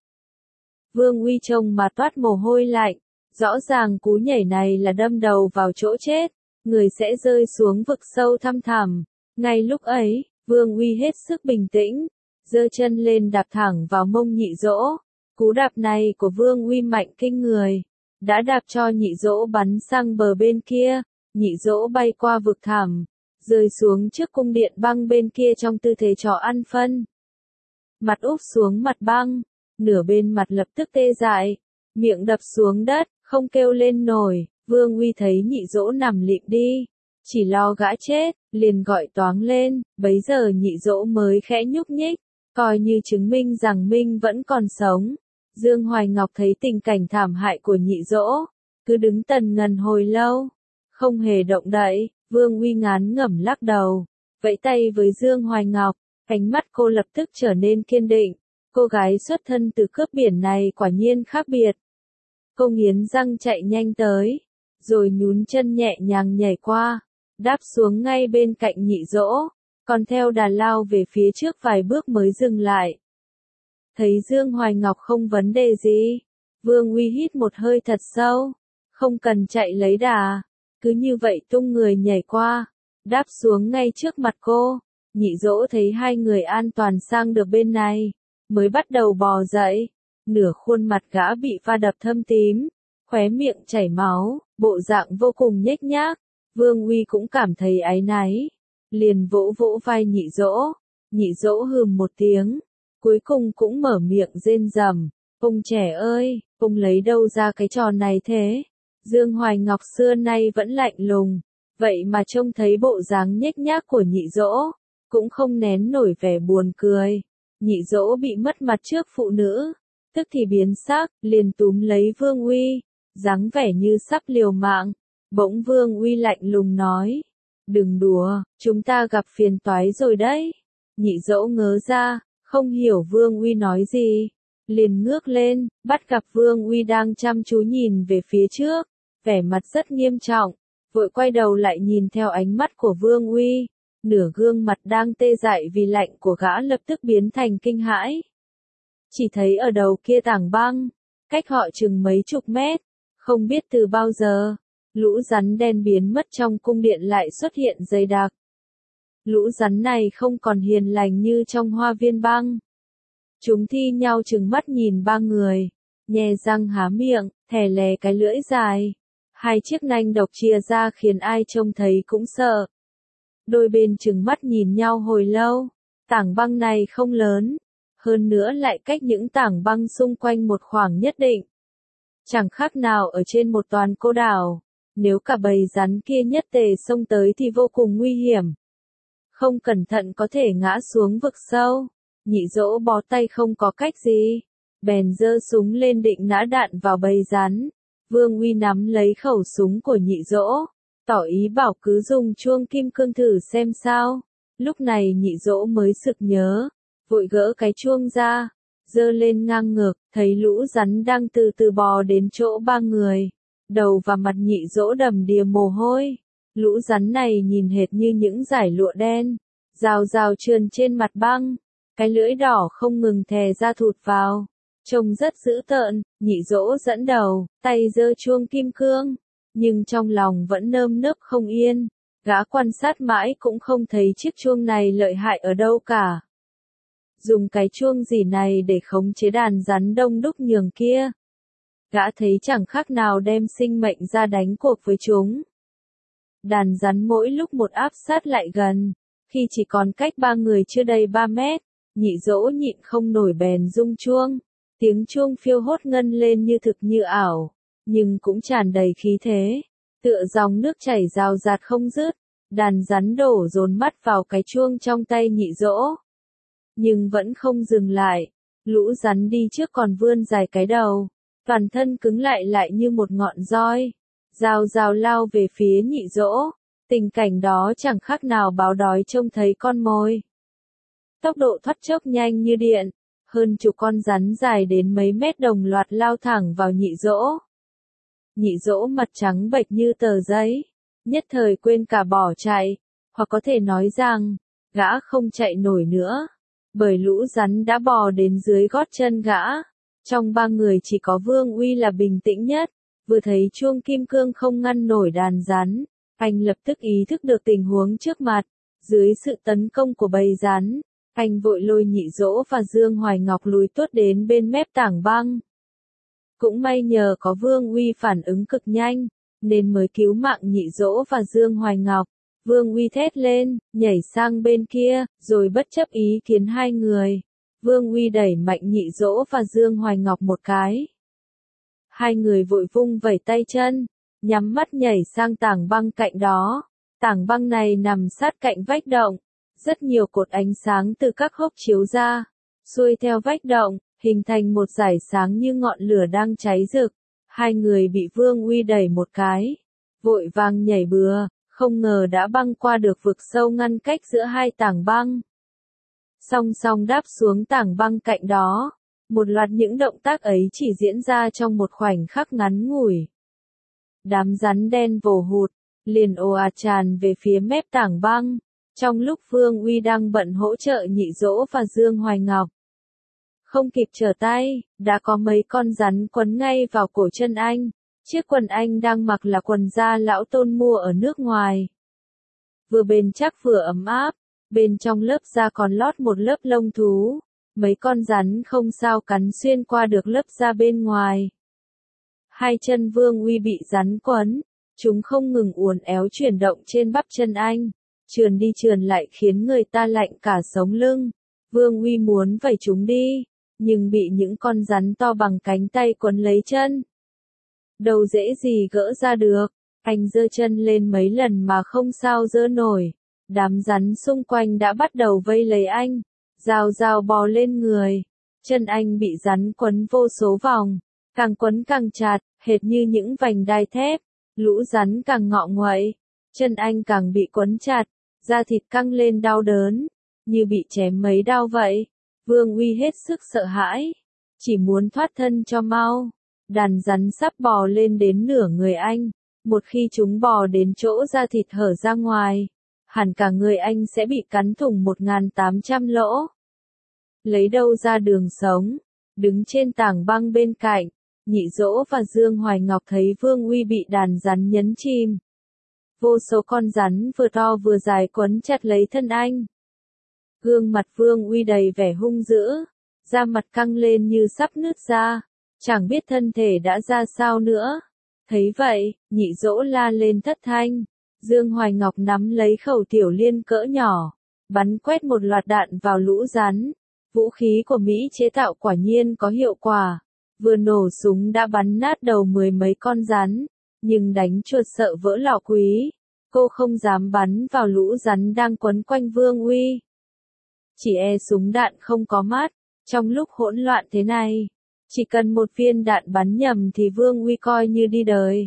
S1: Vương Uy trông mà toát mồ hôi lạnh, rõ ràng cú nhảy này là đâm đầu vào chỗ chết, người sẽ rơi xuống vực sâu thăm thẳm. Ngay lúc ấy, Vương Uy hết sức bình tĩnh, giơ chân lên đạp thẳng vào mông Nhị Dỗ. Cú đạp này của Vương Uy mạnh kinh người, đã đạp cho Nhị Dỗ bắn sang bờ bên kia. Nhị Dỗ bay qua vực thẳm, rơi xuống trước cung điện băng bên kia trong tư thế chó ăn phân. Mặt úp xuống mặt băng, nửa bên mặt lập tức tê dại, miệng đập xuống đất, không kêu lên nổi. Vương Uy thấy Nhị Dỗ nằm lịm đi, chỉ lo gã chết, liền gọi toáng lên. Bấy giờ Nhị Dỗ mới khẽ nhúc nhích, coi như chứng minh rằng Minh vẫn còn sống. Dương Hoài Ngọc thấy tình cảnh thảm hại của Nhị Dỗ, cứ đứng tần ngần hồi lâu, không hề động đậy. Vương Uy ngán ngẩm lắc đầu, vẫy tay với Dương Hoài Ngọc, ánh mắt cô lập tức trở nên kiên định. Cô gái xuất thân từ cướp biển này quả nhiên khác biệt. Cô nghiến răng chạy nhanh tới, rồi nhún chân nhẹ nhàng nhảy qua, đáp xuống ngay bên cạnh Nhị Dỗ, còn theo đà lao về phía trước vài bước mới dừng lại. Thấy Dương Hoài Ngọc không vấn đề gì, Vương Uy hít một hơi thật sâu, không cần chạy lấy đà, cứ như vậy tung người nhảy qua, đáp xuống ngay trước mặt cô. Nhị Dỗ thấy hai người an toàn sang được bên này, mới bắt đầu bò dậy, nửa khuôn mặt gã bị va đập thâm tím, khóe miệng chảy máu, bộ dạng vô cùng nhếch nhác. Vương Uy cũng cảm thấy áy náy, liền vỗ vỗ vai Nhị Dỗ. Nhị Dỗ hừm một tiếng, cuối cùng cũng mở miệng rên rầm, ông trẻ ơi, ông lấy đâu ra cái trò này thế? Dương Hoài Ngọc xưa nay vẫn lạnh lùng, vậy mà trông thấy bộ dáng nhếch nhác của Nhị Dỗ, cũng không nén nổi vẻ buồn cười. Nhị Dỗ bị mất mặt trước phụ nữ, tức thì biến sắc, liền túm lấy Vương Uy, dáng vẻ như sắp liều mạng. Bỗng Vương Uy lạnh lùng nói, đừng đùa, chúng ta gặp phiền toái rồi đấy. Nhị Dỗ ngớ ra, không hiểu Vương Uy nói gì, liền ngước lên, bắt gặp Vương Uy đang chăm chú nhìn về phía trước, vẻ mặt rất nghiêm trọng, vội quay đầu lại nhìn theo ánh mắt của Vương Uy, nửa gương mặt đang tê dại vì lạnh của gã lập tức biến thành kinh hãi. Chỉ thấy ở đầu kia tảng băng, cách họ chừng mấy chục mét, không biết từ bao giờ, lũ rắn đen biến mất trong cung điện lại xuất hiện dày đặc. Lũ rắn này không còn hiền lành như trong hoa viên băng. Chúng thi nhau trừng mắt nhìn ba người, nhe răng há miệng, thè lè cái lưỡi dài. Hai chiếc nanh độc chia ra khiến ai trông thấy cũng sợ. Đôi bên trừng mắt nhìn nhau hồi lâu. Tảng băng này không lớn, hơn nữa lại cách những tảng băng xung quanh một khoảng nhất định. Chẳng khác nào ở trên một toàn cô đảo. Nếu cả bầy rắn kia nhất tề xông tới thì vô cùng nguy hiểm. Không cẩn thận có thể ngã xuống vực sâu. Nhị Dỗ bó tay không có cách gì, bèn giơ súng lên định nã đạn vào bầy rắn. Vương Uy nắm lấy khẩu súng của Nhị Dỗ, tỏ ý bảo cứ dùng chuông kim cương thử xem sao. Lúc này Nhị Dỗ mới sực nhớ, vội gỡ cái chuông ra, giơ lên ngang ngược, thấy lũ rắn đang từ từ bò đến chỗ ba người. Đầu và mặt Nhị Dỗ đầm đìa mồ hôi. Lũ rắn này nhìn hệt như những dải lụa đen, rào rào trườn trên mặt băng, cái lưỡi đỏ không ngừng thè ra thụt vào, trông rất dữ tợn. Nhị Dỗ dẫn đầu, tay giơ chuông kim cương, nhưng trong lòng vẫn nơm nớp không yên. Gã quan sát mãi cũng không thấy chiếc chuông này lợi hại ở đâu cả. Dùng cái chuông gì này để khống chế đàn rắn đông đúc nhường kia. Gã thấy chẳng khác nào đem sinh mệnh ra đánh cuộc với chúng. Đàn rắn mỗi lúc một áp sát lại gần, khi chỉ còn cách ba người chưa đầy 3 mét, Nhị Dỗ nhịn không nổi bèn rung chuông. Tiếng chuông phiêu hốt ngân lên như thực như ảo, nhưng cũng tràn đầy khí thế, tựa dòng nước chảy rào rạt không dứt. Đàn rắn đổ dồn mắt vào cái chuông trong tay Nhị Dỗ, nhưng vẫn không dừng lại. Lũ rắn đi trước còn vươn dài cái đầu, toàn thân cứng lại như một ngọn roi, rào rào lao về phía Nhị Dỗ. Tình cảnh đó chẳng khác nào báo đói trông thấy con mồi. Tốc độ thoát chốc nhanh như điện, hơn chục con rắn dài đến mấy mét đồng loạt lao thẳng vào Nhị Dỗ. Nhị Dỗ mặt trắng bệch như tờ giấy, nhất thời quên cả bỏ chạy, hoặc có thể nói rằng, gã không chạy nổi nữa, bởi lũ rắn đã bò đến dưới gót chân gã. Trong ba người chỉ có Vương Uy là bình tĩnh nhất, vừa thấy chuông kim cương không ngăn nổi đàn rắn, anh lập tức ý thức được tình huống trước mặt. Dưới sự tấn công của bầy rắn, anh vội lôi Nhị Dỗ và Dương Hoài Ngọc lùi tuốt đến bên mép tảng băng. Cũng may nhờ có Vương Uy phản ứng cực nhanh, nên mới cứu mạng Nhị Dỗ và Dương Hoài Ngọc. Vương Uy thét lên, nhảy sang bên kia, rồi bất chấp ý kiến hai người. Vương Uy đẩy mạnh Nhị Dỗ và Dương Hoài Ngọc một cái. Hai người vội vung vẩy tay chân, nhắm mắt nhảy sang tảng băng cạnh đó. Tảng băng này nằm sát cạnh vách động. Rất nhiều cột ánh sáng từ các hốc chiếu ra, xuôi theo vách động, hình thành một dải sáng như ngọn lửa đang cháy rực. Hai người bị Vương Uy đẩy một cái, vội vàng nhảy bừa, không ngờ đã băng qua được vực sâu ngăn cách giữa hai tảng băng. Song song đáp xuống tảng băng cạnh đó, một loạt những động tác ấy chỉ diễn ra trong một khoảnh khắc ngắn ngủi. Đám rắn đen vồ hụt, liền ồ ạt tràn về phía mép tảng băng, trong lúc Vương Uy đang bận hỗ trợ Nhị Dỗ và Dương Hoài Ngọc. Không kịp trở tay, đã có mấy con rắn quấn ngay vào cổ chân anh. Chiếc quần anh đang mặc là quần da lão Tôn mua ở nước ngoài. Vừa bền chắc vừa ấm áp, bên trong lớp da còn lót một lớp lông thú. Mấy con rắn không sao cắn xuyên qua được lớp da bên ngoài. Hai chân Vương Uy bị rắn quấn, chúng không ngừng uốn éo chuyển động trên bắp chân anh, trườn đi trườn lại khiến người ta lạnh cả sống lưng. Vương Uy muốn vẩy chúng đi, nhưng bị những con rắn to bằng cánh tay quấn lấy chân. Đâu dễ gì gỡ ra được, anh giơ chân lên mấy lần mà không sao giơ nổi. Đám rắn xung quanh đã bắt đầu vây lấy anh, rào rào bò lên người. Chân anh bị rắn quấn vô số vòng, càng quấn càng chặt, hệt như những vành đai thép. Lũ rắn càng ngọ nguậy, chân anh càng bị quấn chặt, da thịt căng lên đau đớn, như bị chém mấy đao vậy. Vương Uy hết sức sợ hãi, chỉ muốn thoát thân cho mau. Đàn rắn sắp bò lên đến nửa người anh, một khi chúng bò đến chỗ da thịt hở ra ngoài, hẳn cả người anh sẽ bị cắn thủng 1800 lỗ. Lấy đâu ra đường sống, đứng trên tảng băng bên cạnh, Nhị Dỗ và Dương Hoài Ngọc thấy Vương Uy bị đàn rắn nhấn chìm. Vô số con rắn vừa to vừa dài quấn chặt lấy thân anh. Gương mặt Vương Uy đầy vẻ hung dữ, da mặt căng lên như sắp nứt ra, chẳng biết thân thể đã ra sao nữa. Thấy vậy, Nhị Dỗ la lên thất thanh. Dương Hoài Ngọc nắm lấy khẩu tiểu liên cỡ nhỏ, bắn quét một loạt đạn vào lũ rắn. Vũ khí của Mỹ chế tạo quả nhiên có hiệu quả. Vừa nổ súng đã bắn nát đầu mười mấy con rắn, nhưng đánh chuột sợ vỡ lọ quý. Cô không dám bắn vào lũ rắn đang quấn quanh Vương Uy. Chỉ e súng đạn không có mát, trong lúc hỗn loạn thế này, chỉ cần một viên đạn bắn nhầm thì Vương Uy coi như đi đời.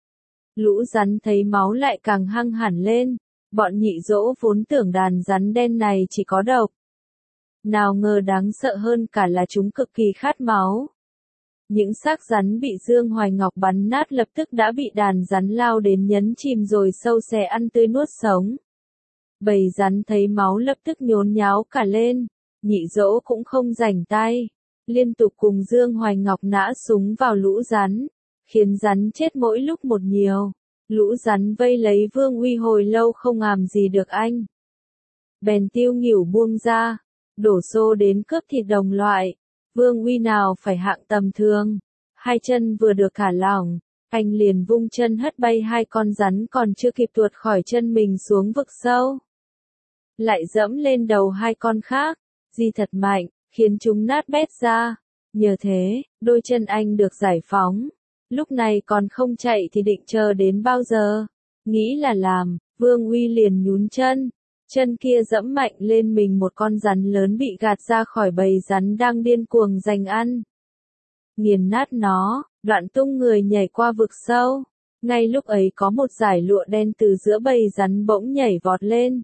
S1: Lũ rắn thấy máu lại càng hăng hẳn lên, bọn Nhị Dỗ vốn tưởng đàn rắn đen này chỉ có độc. Nào ngờ đáng sợ hơn cả là chúng cực kỳ khát máu. Những xác rắn bị Dương Hoài Ngọc bắn nát lập tức đã bị đàn rắn lao đến nhấn chìm rồi sâu xé ăn tươi nuốt sống. Bầy rắn thấy máu lập tức nhốn nháo cả lên, Nhị Dỗ cũng không rảnh tay, liên tục cùng Dương Hoài Ngọc nã súng vào lũ rắn, khiến rắn chết mỗi lúc một nhiều. Lũ rắn vây lấy Vương Uy hồi lâu không làm gì được anh. Bèn tiêu nghỉu buông ra, đổ xô đến cướp thịt đồng loại. Vương Uy nào phải hạng tầm thường, hai chân vừa được thả lỏng, anh liền vung chân hất bay hai con rắn còn chưa kịp tuột khỏi chân mình xuống vực sâu. Lại dẫm lên đầu hai con khác, di thật mạnh, khiến chúng nát bét ra. Nhờ thế, đôi chân anh được giải phóng. Lúc này còn không chạy thì định chờ đến bao giờ? Nghĩ là làm, Vương Uy liền nhún chân. Chân kia dẫm mạnh lên mình một con rắn lớn bị gạt ra khỏi bầy rắn đang điên cuồng giành ăn. Nghiền nát nó, đoạn tung người nhảy qua vực sâu. Ngay lúc ấy có một dải lụa đen từ giữa bầy rắn bỗng nhảy vọt lên.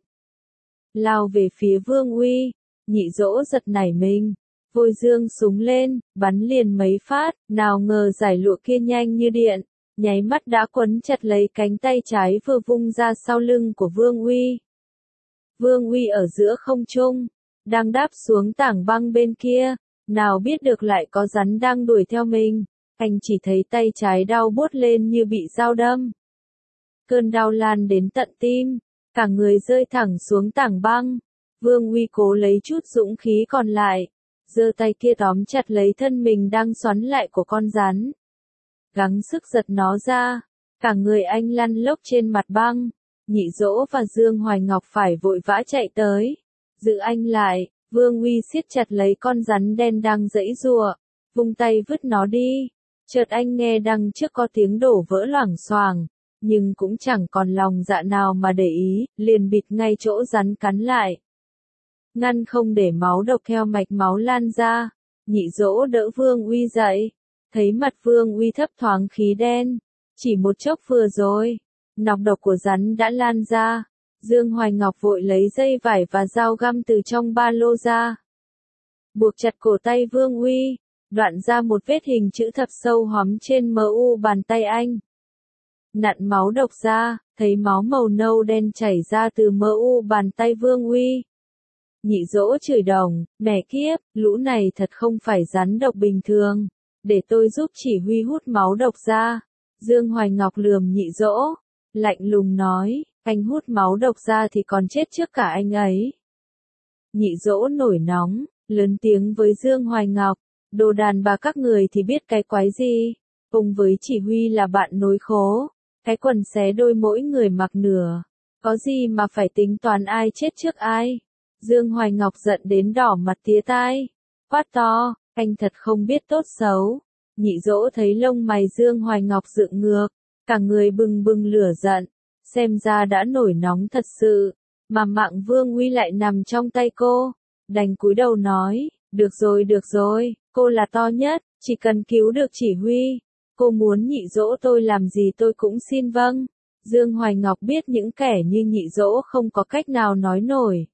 S1: Lao về phía Vương Uy, Nhị Dỗ giật nảy mình. Vội giương súng lên, bắn liền mấy phát, nào ngờ dải lụa kia nhanh như điện, nháy mắt đã quấn chặt lấy cánh tay trái vừa vung ra sau lưng của Vương Uy. Vương Uy ở giữa không trung, đang đáp xuống tảng băng bên kia, nào biết được lại có rắn đang đuổi theo mình, anh chỉ thấy tay trái đau buốt lên như bị dao đâm. Cơn đau lan đến tận tim, cả người rơi thẳng xuống tảng băng, Vương Uy cố lấy chút dũng khí còn lại, giơ tay kia tóm chặt lấy thân mình đang xoắn lại của con rắn. Gắng sức giật nó ra, cả người anh lăn lóc trên mặt băng. Nhị Dỗ và Dương Hoài Ngọc phải vội vã chạy tới, giữ anh lại. Vương Uy siết chặt lấy con rắn đen đang giãy giụa, vung tay vứt nó đi. Chợt anh nghe đằng trước có tiếng đổ vỡ loảng xoảng, nhưng cũng chẳng còn lòng dạ nào mà để ý, liền bịt ngay chỗ rắn cắn lại. Ngăn không để máu độc theo mạch máu lan ra. Nhị Dỗ đỡ Vương Uy dậy, thấy mặt Vương Uy thấp thoáng khí đen, chỉ một chốc vừa rồi, nọc độc của rắn đã lan ra. Dương Hoài Ngọc vội lấy dây vải và dao găm từ trong ba lô ra, buộc chặt cổ tay Vương Uy, đoạn ra một vết hình chữ thập sâu hoắm trên mu bàn tay anh. Nặn máu độc ra, thấy máu màu nâu đen chảy ra từ mu bàn tay Vương Uy. Nhị Dỗ chửi đồng, mẹ kiếp, lũ này thật không phải rắn độc bình thường, để tôi giúp chỉ huy hút máu độc ra. Dương Hoài Ngọc lườm Nhị Dỗ, lạnh lùng nói, anh hút máu độc ra thì còn chết trước cả anh ấy. Nhị Dỗ nổi nóng, lớn tiếng với Dương Hoài Ngọc, đồ đàn bà các người thì biết cái quái gì, cùng với chỉ huy là bạn nối khố, cái quần xé đôi mỗi người mặc nửa, có gì mà phải tính toán ai chết trước ai. Dương Hoài Ngọc giận đến đỏ mặt tía tai, quát to, anh thật không biết tốt xấu. Nhị Dỗ thấy lông mày Dương Hoài Ngọc dựng ngược, cả người bừng bừng lửa giận, xem ra đã nổi nóng thật sự, mà mạng Vương Uy lại nằm trong tay cô, đành cúi đầu nói, được rồi, cô là to nhất, chỉ cần cứu được chỉ huy, cô muốn Nhị Dỗ tôi làm gì tôi cũng xin vâng. Dương Hoài Ngọc biết những kẻ như Nhị Dỗ không có cách nào nói nổi,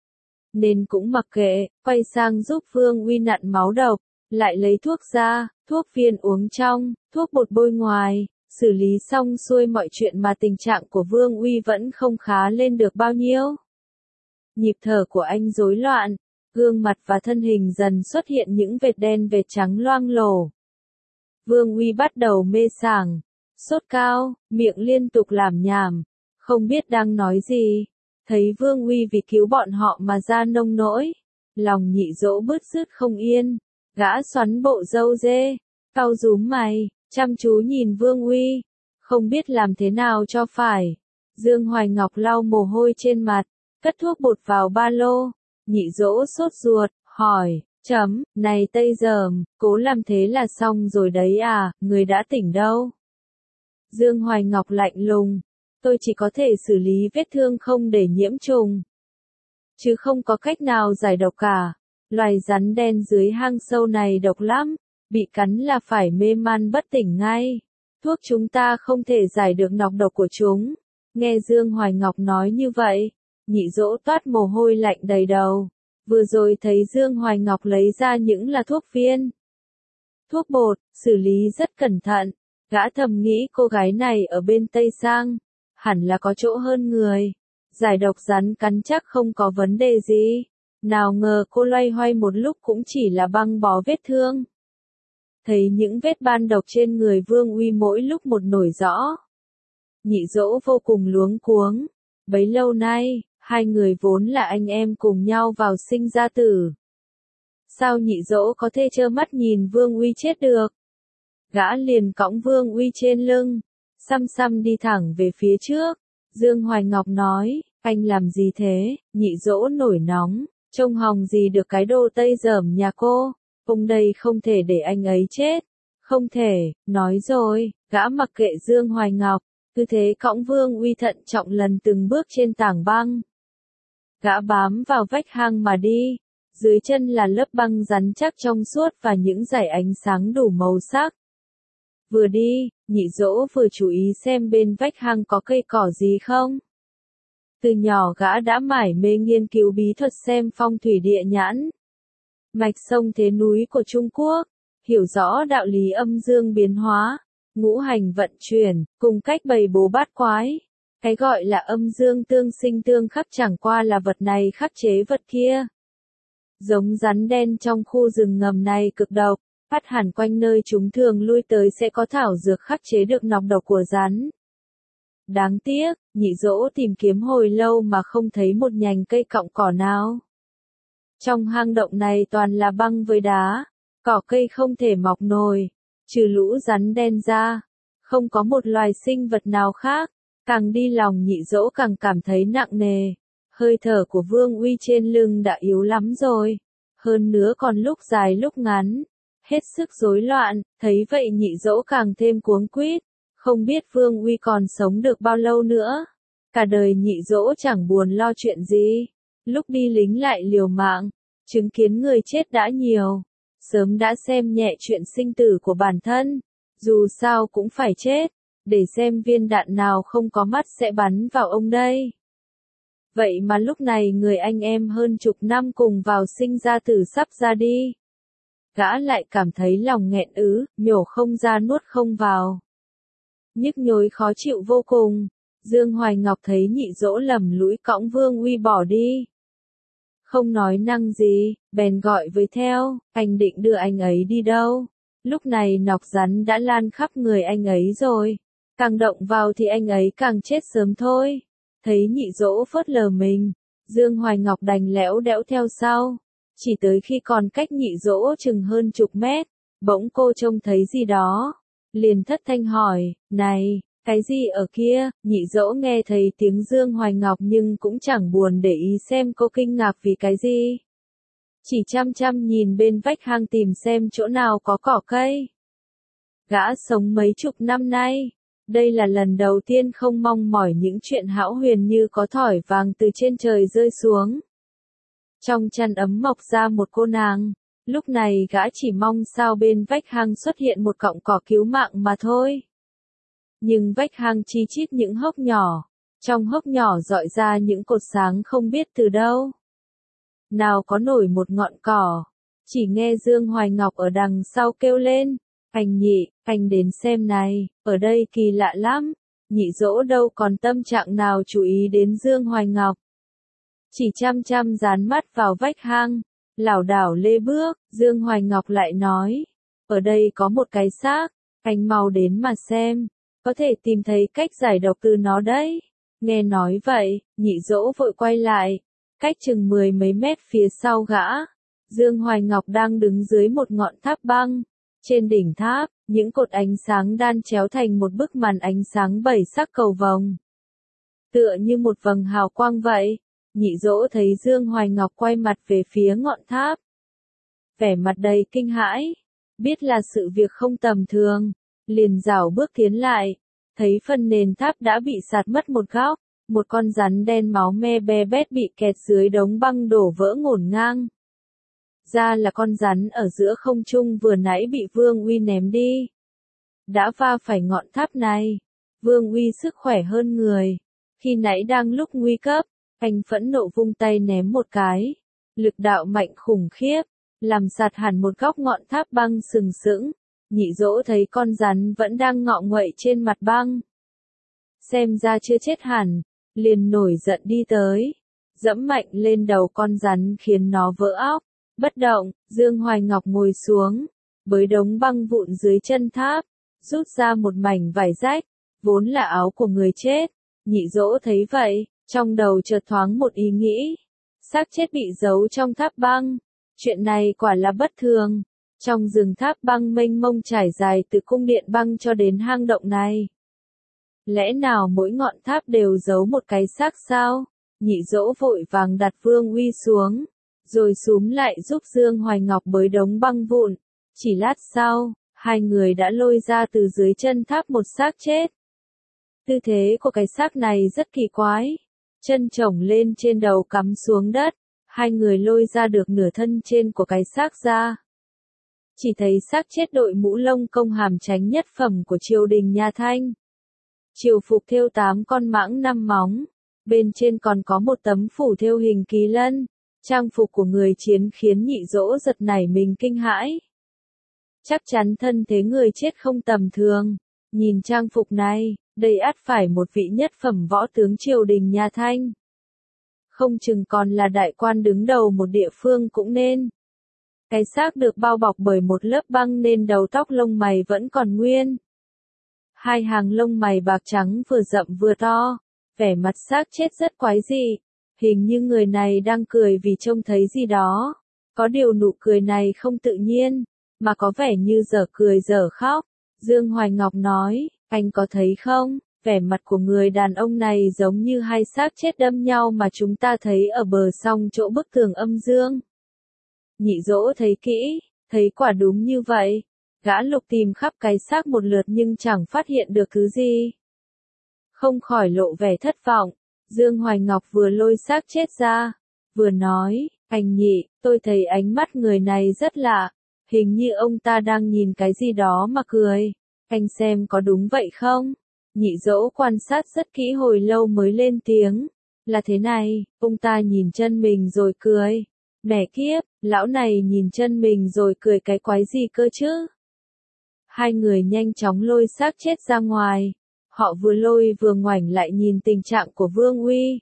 S1: nên cũng mặc kệ, quay sang giúp Vương Uy nặn máu độc, lại lấy thuốc ra, thuốc viên uống trong, thuốc bột bôi ngoài, xử lý xong xuôi mọi chuyện mà tình trạng của Vương Uy vẫn không khá lên được bao nhiêu. Nhịp thở của anh rối loạn, gương mặt và thân hình dần xuất hiện những vệt đen vệt trắng loang lổ. Vương Uy bắt đầu mê sảng, sốt cao, miệng liên tục lảm nhảm, không biết đang nói gì. Thấy Vương Uy vì cứu bọn họ mà ra nông nỗi, lòng Nhị Dỗ bứt rứt không yên, gã xoắn bộ râu dê, cau rúm mày, chăm chú nhìn Vương Uy, không biết làm thế nào cho phải. Dương Hoài Ngọc lau mồ hôi trên mặt, cất thuốc bột vào ba lô. Nhị Dỗ sốt ruột, hỏi, này Tây Dởm, cố làm thế là xong rồi đấy à, người đã tỉnh đâu? Dương Hoài Ngọc lạnh lùng, tôi chỉ có thể xử lý vết thương không để nhiễm trùng, chứ không có cách nào giải độc cả. Loài rắn đen dưới hang sâu này độc lắm, bị cắn là phải mê man bất tỉnh ngay. Thuốc chúng ta không thể giải được nọc độc của chúng. Nghe Dương Hoài Ngọc nói như vậy, Nhị Dỗ toát mồ hôi lạnh đầy đầu. Vừa rồi thấy Dương Hoài Ngọc lấy ra những là thuốc viên, thuốc bột, xử lý rất cẩn thận. Gã thầm nghĩ cô gái này ở bên Tây Sang, hẳn là có chỗ hơn người. Giải độc rắn cắn chắc không có vấn đề gì. Nào ngờ cô loay hoay một lúc cũng chỉ là băng bó vết thương. Thấy những vết ban độc trên người Vương Uy mỗi lúc một nổi rõ. Nhị Dỗ vô cùng luống cuống. Bấy lâu nay, hai người vốn là anh em cùng nhau vào sinh ra tử. Sao Nhị Dỗ có thể trơ mắt nhìn Vương Uy chết được? Gã liền cõng Vương Uy trên lưng, xăm xăm đi thẳng về phía trước. Dương Hoài Ngọc nói, anh làm gì thế? Nhị Dỗ nổi nóng, trông hòng gì được cái đồ Tây dởm nhà cô, ông đây không thể để anh ấy chết. Không thể, nói rồi, gã mặc kệ Dương Hoài Ngọc, cứ thế cõng Vương Uy thận trọng lần từng bước trên tảng băng. Gã bám vào vách hang mà đi, dưới chân là lớp băng rắn chắc trong suốt và những dải ánh sáng đủ màu sắc. Vừa đi, Nhị Dỗ vừa chú ý xem bên vách hang có cây cỏ gì không. Từ nhỏ gã đã mải mê nghiên cứu bí thuật xem phong thủy địa nhãn, mạch sông thế núi của Trung Quốc, hiểu rõ đạo lý âm dương biến hóa, ngũ hành vận chuyển, cùng cách bày bố bát quái. Cái gọi là âm dương tương sinh tương khắc chẳng qua là vật này khắc chế vật kia. Giống rắn đen trong khu rừng ngầm này cực độc, phát hẳn quanh nơi chúng thường lui tới sẽ có thảo dược khắc chế được nọc độc của rắn. Đáng tiếc, Nhị Dỗ tìm kiếm hồi lâu mà không thấy một nhành cây cọng cỏ nào. Trong hang động này toàn là băng với đá, cỏ cây không thể mọc nổi, trừ lũ rắn đen ra, không có một loài sinh vật nào khác. Càng đi lòng Nhị Dỗ càng cảm thấy nặng nề, hơi thở của Vương Uy trên lưng đã yếu lắm rồi, hơn nữa còn lúc dài lúc ngắn, hết sức rối loạn, thấy vậy Nhị Dỗ càng thêm cuống quýt, không biết Vương Uy còn sống được bao lâu nữa. Cả đời Nhị Dỗ chẳng buồn lo chuyện gì, lúc đi lính lại liều mạng, chứng kiến người chết đã nhiều, sớm đã xem nhẹ chuyện sinh tử của bản thân, dù sao cũng phải chết, để xem viên đạn nào không có mắt sẽ bắn vào ông đây. Vậy mà lúc này người anh em hơn chục năm cùng vào sinh ra tử sắp ra đi. Gã lại cảm thấy lòng nghẹn ứ, nhổ không ra nuốt không vào. Nhức nhối khó chịu vô cùng. Dương Hoài Ngọc thấy Nhị Dỗ lầm lũi cõng Vương Uy bỏ đi. Không nói năng gì, bèn gọi với theo, anh định đưa anh ấy đi đâu? Lúc này nọc rắn đã lan khắp người anh ấy rồi. Càng động vào thì anh ấy càng chết sớm thôi. Thấy Nhị Dỗ phớt lờ mình, Dương Hoài Ngọc đành lẽo đẽo theo sau. Chỉ tới khi còn cách Nhị Dỗ chừng hơn chục mét, bỗng cô trông thấy gì đó. Liền thất thanh hỏi, này, cái gì ở kia? Nhị Dỗ nghe thấy tiếng Dương Hoài Ngọc nhưng cũng chẳng buồn để ý xem cô kinh ngạc vì cái gì. Chỉ chăm chăm nhìn bên vách hang tìm xem chỗ nào có cỏ cây. Gã sống mấy chục năm nay. Đây là lần đầu tiên không mong mỏi những chuyện hão huyền như có thỏi vàng từ trên trời rơi xuống. Trong chăn ấm mọc ra một cô nàng, lúc này gã chỉ mong sao bên vách hang xuất hiện một cọng cỏ cứu mạng mà thôi. Nhưng vách hang chi chít những hốc nhỏ, trong hốc nhỏ rọi ra những cột sáng không biết từ đâu. Nào có nổi một ngọn cỏ, chỉ nghe Dương Hoài Ngọc ở đằng sau kêu lên. Anh Nhị, anh đến xem này, ở đây kỳ lạ lắm. Nhị Dỗ đâu còn tâm trạng nào chú ý đến Dương Hoài Ngọc. Chỉ chăm chăm dán mắt vào vách hang, lảo đảo lê bước, Dương Hoài Ngọc lại nói, ở đây có một cái xác, anh mau đến mà xem, có thể tìm thấy cách giải độc từ nó đấy. Nghe nói vậy, Nhị Dỗ vội quay lại, cách chừng 10 mấy mét phía sau gã, Dương Hoài Ngọc đang đứng dưới một ngọn tháp băng. Trên đỉnh tháp, những cột ánh sáng đan chéo thành một bức màn ánh sáng bảy sắc cầu vồng. Tựa như một vầng hào quang vậy, Nhị Dỗ thấy Dương Hoài Ngọc quay mặt về phía ngọn tháp. Vẻ mặt đầy kinh hãi, biết là sự việc không tầm thường, liền rảo bước tiến lại, thấy phần nền tháp đã bị sạt mất một góc, một con rắn đen máu me be bét bị kẹt dưới đống băng đổ vỡ ngổn ngang. Ra là con rắn ở giữa không trung vừa nãy bị Vương Uy ném đi. Đã va phải ngọn tháp này. Vương Uy sức khỏe hơn người. Khi nãy đang lúc nguy cấp, anh phẫn nộ vung tay ném một cái. Lực đạo mạnh khủng khiếp, làm sạt hẳn một góc ngọn tháp băng sừng sững. Nhị Dỗ thấy con rắn vẫn đang ngọ nguậy trên mặt băng. Xem ra chưa chết hẳn, liền nổi giận đi tới. Dẫm mạnh lên đầu con rắn khiến nó vỡ óc. Bất động, Dương Hoài Ngọc ngồi xuống, bới đống băng vụn dưới chân tháp, rút ra một mảnh vải rách, vốn là áo của người chết. Nhị Dỗ thấy vậy, trong đầu chợt thoáng một ý nghĩ. Xác chết bị giấu trong tháp băng. Chuyện này quả là bất thường. Trong rừng tháp băng mênh mông trải dài từ cung điện băng cho đến hang động này. Lẽ nào mỗi ngọn tháp đều giấu một cái xác sao? Nhị Dỗ vội vàng đặt Vương Uy xuống, rồi xúm lại giúp Dương Hoài Ngọc bới đống băng vụn. Chỉ lát sau, hai người đã lôi ra từ dưới chân tháp một xác chết. Tư thế của cái xác này rất kỳ quái. Chân chổng lên trên đầu cắm xuống đất, hai người lôi ra được nửa thân trên của cái xác ra. Chỉ thấy xác chết đội mũ lông công hàm chánh nhất phẩm của triều đình nhà Thanh. Triều phục thêu 8 con mãng 5 móng, bên trên còn có một tấm phủ thêu hình kỳ lân. Trang phục của người chiến khiến Nhị Dỗ giật nảy mình kinh hãi. Chắc chắn thân thế người chết không tầm thường. Nhìn trang phục này, đây ắt phải một vị nhất phẩm võ tướng triều đình nhà Thanh. Không chừng còn là đại quan đứng đầu một địa phương cũng nên. Cái xác được bao bọc bởi một lớp băng nên đầu tóc lông mày vẫn còn nguyên. Hai hàng lông mày bạc trắng vừa rậm vừa to, vẻ mặt xác chết rất quái dị. Hình như người này đang cười vì trông thấy gì đó. Có điều nụ cười này không tự nhiên, mà có vẻ như dở cười dở khóc. Dương Hoài Ngọc nói, anh có thấy không, vẻ mặt của người đàn ông này giống như hai xác chết đâm nhau mà chúng ta thấy ở bờ sông chỗ bức tường âm dương. Nhị Dỗ thấy kỹ, thấy quả đúng như vậy. Gã lục tìm khắp cái xác một lượt nhưng chẳng phát hiện được thứ gì. Không khỏi lộ vẻ thất vọng. Dương Hoài Ngọc vừa lôi xác chết ra, vừa nói, anh Nhị, tôi thấy ánh mắt người này rất lạ, hình như ông ta đang nhìn cái gì đó mà cười, anh xem có đúng vậy không? Nhị Dỗ quan sát rất kỹ hồi lâu mới lên tiếng, là thế này, ông ta nhìn chân mình rồi cười, mẹ kiếp, lão này nhìn chân mình rồi cười cái quái gì cơ chứ? Hai người nhanh chóng lôi xác chết ra ngoài. Họ vừa lôi vừa ngoảnh lại nhìn tình trạng của Vương Uy.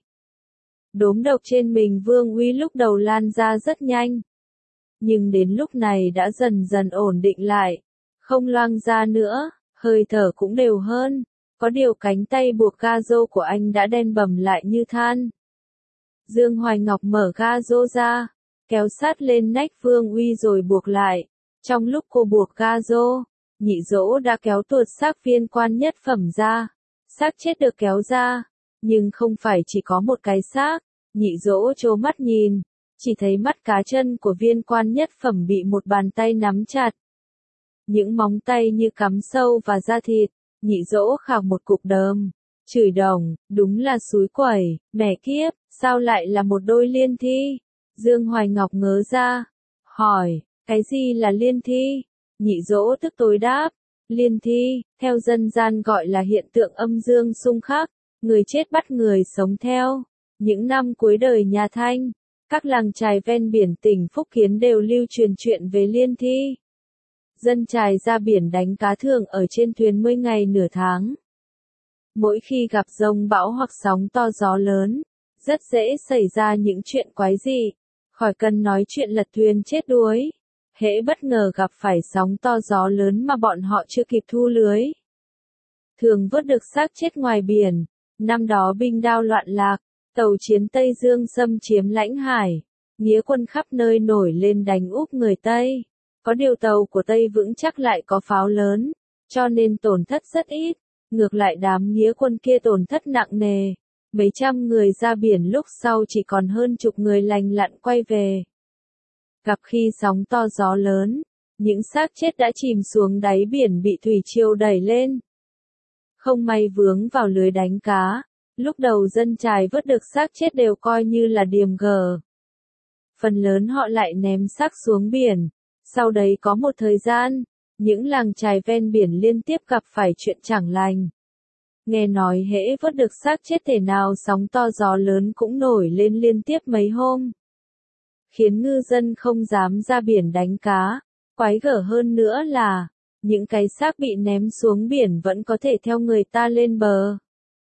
S1: Đốm độc trên mình Vương Uy lúc đầu lan ra rất nhanh. Nhưng đến lúc này đã dần dần ổn định lại. Không loang ra nữa, hơi thở cũng đều hơn. Có điều cánh tay buộc ga rô của anh đã đen bầm lại như than. Dương Hoài Ngọc mở ga rô ra, kéo sát lên nách Vương Uy rồi buộc lại. Trong lúc cô buộc ga rô, Nhị Dỗ đã kéo tuột xác viên quan nhất phẩm ra. Xác chết được kéo ra, nhưng không phải chỉ có một cái xác. Nhị Dỗ trố mắt nhìn, chỉ thấy mắt cá chân của viên quan nhất phẩm bị một bàn tay nắm chặt. Những móng tay như cắm sâu vào da thịt. Nhị Dỗ khạc một cục đờm, chửi đồng, đúng là xúi quẩy, mẹ kiếp, sao lại là một đôi liên thi? Dương Hoài Ngọc ngớ ra, hỏi, cái gì là liên thi? Nhị Dỗ tức tối đáp, liên thi, theo dân gian gọi là hiện tượng âm dương xung khắc, người chết bắt người sống theo. Những năm cuối đời nhà Thanh, các làng chài ven biển tỉnh Phúc Kiến đều lưu truyền chuyện về liên thi. Dân chài ra biển đánh cá thường ở trên thuyền 10 ngày nửa tháng. Mỗi khi gặp giông bão hoặc sóng to gió lớn, rất dễ xảy ra những chuyện quái dị, khỏi cần nói chuyện lật thuyền chết đuối. Hễ bất ngờ gặp phải sóng to gió lớn mà bọn họ chưa kịp thu lưới, thường vớt được xác chết ngoài biển. Năm đó binh đao loạn lạc, tàu chiến Tây Dương xâm chiếm lãnh hải, nghĩa quân khắp nơi nổi lên đánh úp người Tây. Có điều tàu của Tây vững chắc lại có pháo lớn, cho nên tổn thất rất ít. Ngược lại đám nghĩa quân kia tổn thất nặng nề. Mấy trăm người ra biển lúc sau chỉ còn hơn chục người lành lặn quay về. Gặp khi sóng to gió lớn, những xác chết đã chìm xuống đáy biển bị thủy triều đẩy lên. Không may vướng vào lưới đánh cá, lúc đầu dân chài vớt được xác chết đều coi như là điềm gờ. Phần lớn họ lại ném xác xuống biển. Sau đấy có một thời gian, những làng chài ven biển liên tiếp gặp phải chuyện chẳng lành. Nghe nói hễ vớt được xác chết thể nào sóng to gió lớn cũng nổi lên liên tiếp mấy hôm. Khiến ngư dân không dám ra biển đánh cá. Quái gở hơn nữa là, những cái xác bị ném xuống biển vẫn có thể theo người ta lên bờ.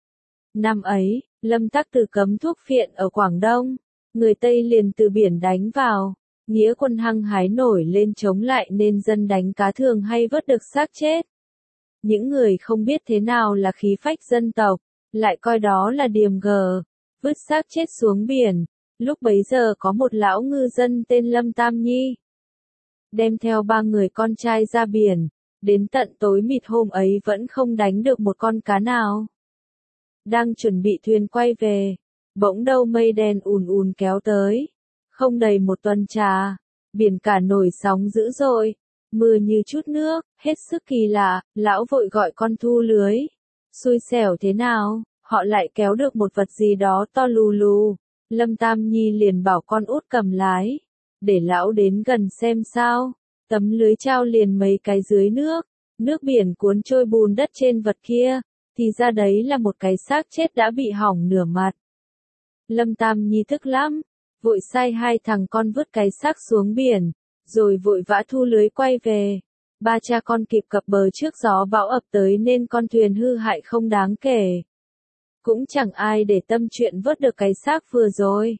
S1: Năm ấy, Lâm Tắc Từ cấm thuốc phiện ở Quảng Đông, người Tây liền từ biển đánh vào. Nghĩa quân hăng hái nổi lên chống lại nên dân đánh cá thường hay vớt được xác chết. Những người không biết thế nào là khí phách dân tộc, lại coi đó là điềm gờ, vứt xác chết xuống biển. Lúc bấy giờ có một lão ngư dân tên Lâm Tam Nhi, đem theo 3 người con trai ra biển, đến tận tối mịt hôm ấy vẫn không đánh được một con cá nào. Đang chuẩn bị thuyền quay về, bỗng đâu mây đen ùn ùn kéo tới, không đầy một tuần trà, biển cả nổi sóng dữ dội, mưa như chút nước, hết sức kỳ lạ. Lão vội gọi con thu lưới. Xui xẻo thế nào, họ lại kéo được một vật gì đó to lù lù. Lâm Tam Nhi liền bảo con út cầm lái, để lão đến gần xem sao. Tấm lưới trao liền mấy cái dưới nước, nước biển cuốn trôi bùn đất trên vật kia, thì ra đấy là một cái xác chết đã bị hỏng nửa mặt. Lâm Tam Nhi tức lắm, vội sai 2 thằng con vứt cái xác xuống biển, rồi vội vã thu lưới quay về. 3 cha con kịp cập bờ trước gió bão ập tới nên con thuyền hư hại không đáng kể. Cũng chẳng ai để tâm chuyện vớt được cái xác vừa rồi.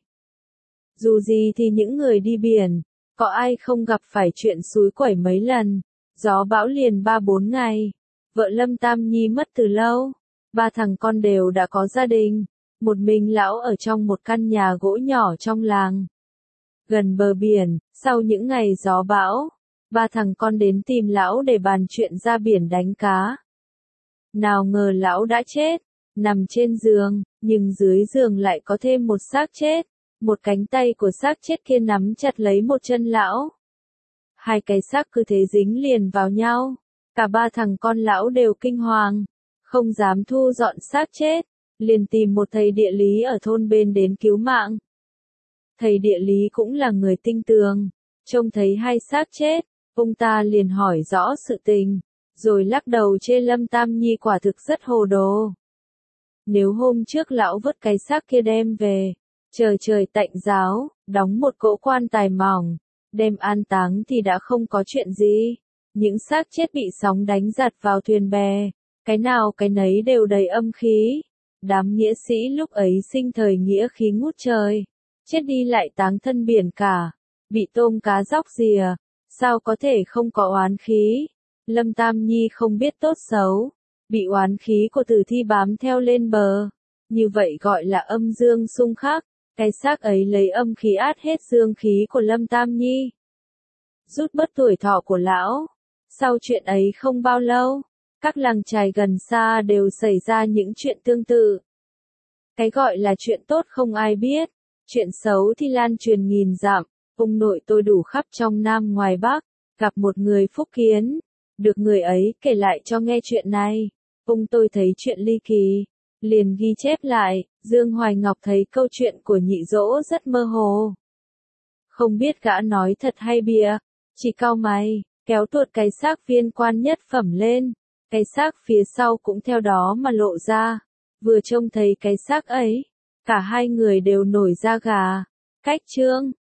S1: Dù gì thì những người đi biển, có ai không gặp phải chuyện xúi quẩy mấy lần, gió bão liền 3-4 ngày. Vợ Lâm Tam Nhi mất từ lâu, 3 thằng con đều đã có gia đình, một mình lão ở trong một căn nhà gỗ nhỏ trong làng. Gần bờ biển, sau những ngày gió bão, 3 thằng con đến tìm lão để bàn chuyện ra biển đánh cá. Nào ngờ lão đã chết, nằm trên giường, nhưng dưới giường lại có thêm một xác chết. Một cánh tay của xác chết kia nắm chặt lấy một chân lão. 2 cái xác cứ thế dính liền vào nhau. Cả 3 thằng con lão đều kinh hoàng, không dám thu dọn xác chết, liền tìm một thầy địa lý ở thôn bên đến cứu mạng. Thầy địa lý cũng là người tinh tường, trông thấy 2 xác chết, ông ta liền hỏi rõ sự tình, rồi lắc đầu chê Lâm Tam Nhi quả thực rất hồ đồ. Nếu hôm trước lão vứt cái xác kia đem về, trời tạnh giáo, đóng một cỗ quan tài mỏng, đem an táng thì đã không có chuyện gì. Những xác chết bị sóng đánh giạt vào thuyền bè, cái nào cái nấy đều đầy âm khí. Đám nghĩa sĩ lúc ấy sinh thời nghĩa khí ngút trời, chết đi lại táng thân biển cả, bị tôm cá róc rìa, sao có thể không có oán khí. Lâm Tam Nhi không biết tốt xấu, bị oán khí của tử thi bám theo lên bờ, như vậy gọi là âm dương xung khắc. Cái xác ấy lấy âm khí át hết dương khí của Lâm Tam Nhi, rút bớt tuổi thọ của lão. Sau chuyện ấy không bao lâu, các làng chài gần xa đều xảy ra những chuyện tương tự. Cái gọi là chuyện tốt không ai biết, chuyện xấu thì lan truyền nghìn dặm. Ông nội tôi đủ khắp trong Nam ngoài Bắc, gặp một người phúc kiến, được người ấy kể lại cho nghe chuyện này. Ông tôi thấy chuyện ly kỳ, liền ghi chép lại. Dương Hoài Ngọc thấy câu chuyện của Nhị Dỗ rất mơ hồ, không biết gã nói thật hay bịa, chỉ cau mày, kéo tuột cái xác viên quan nhất phẩm lên, cái xác phía sau cũng theo đó mà lộ ra. Vừa trông thấy cái xác ấy, cả 2 người đều nổi da gà. Cách chương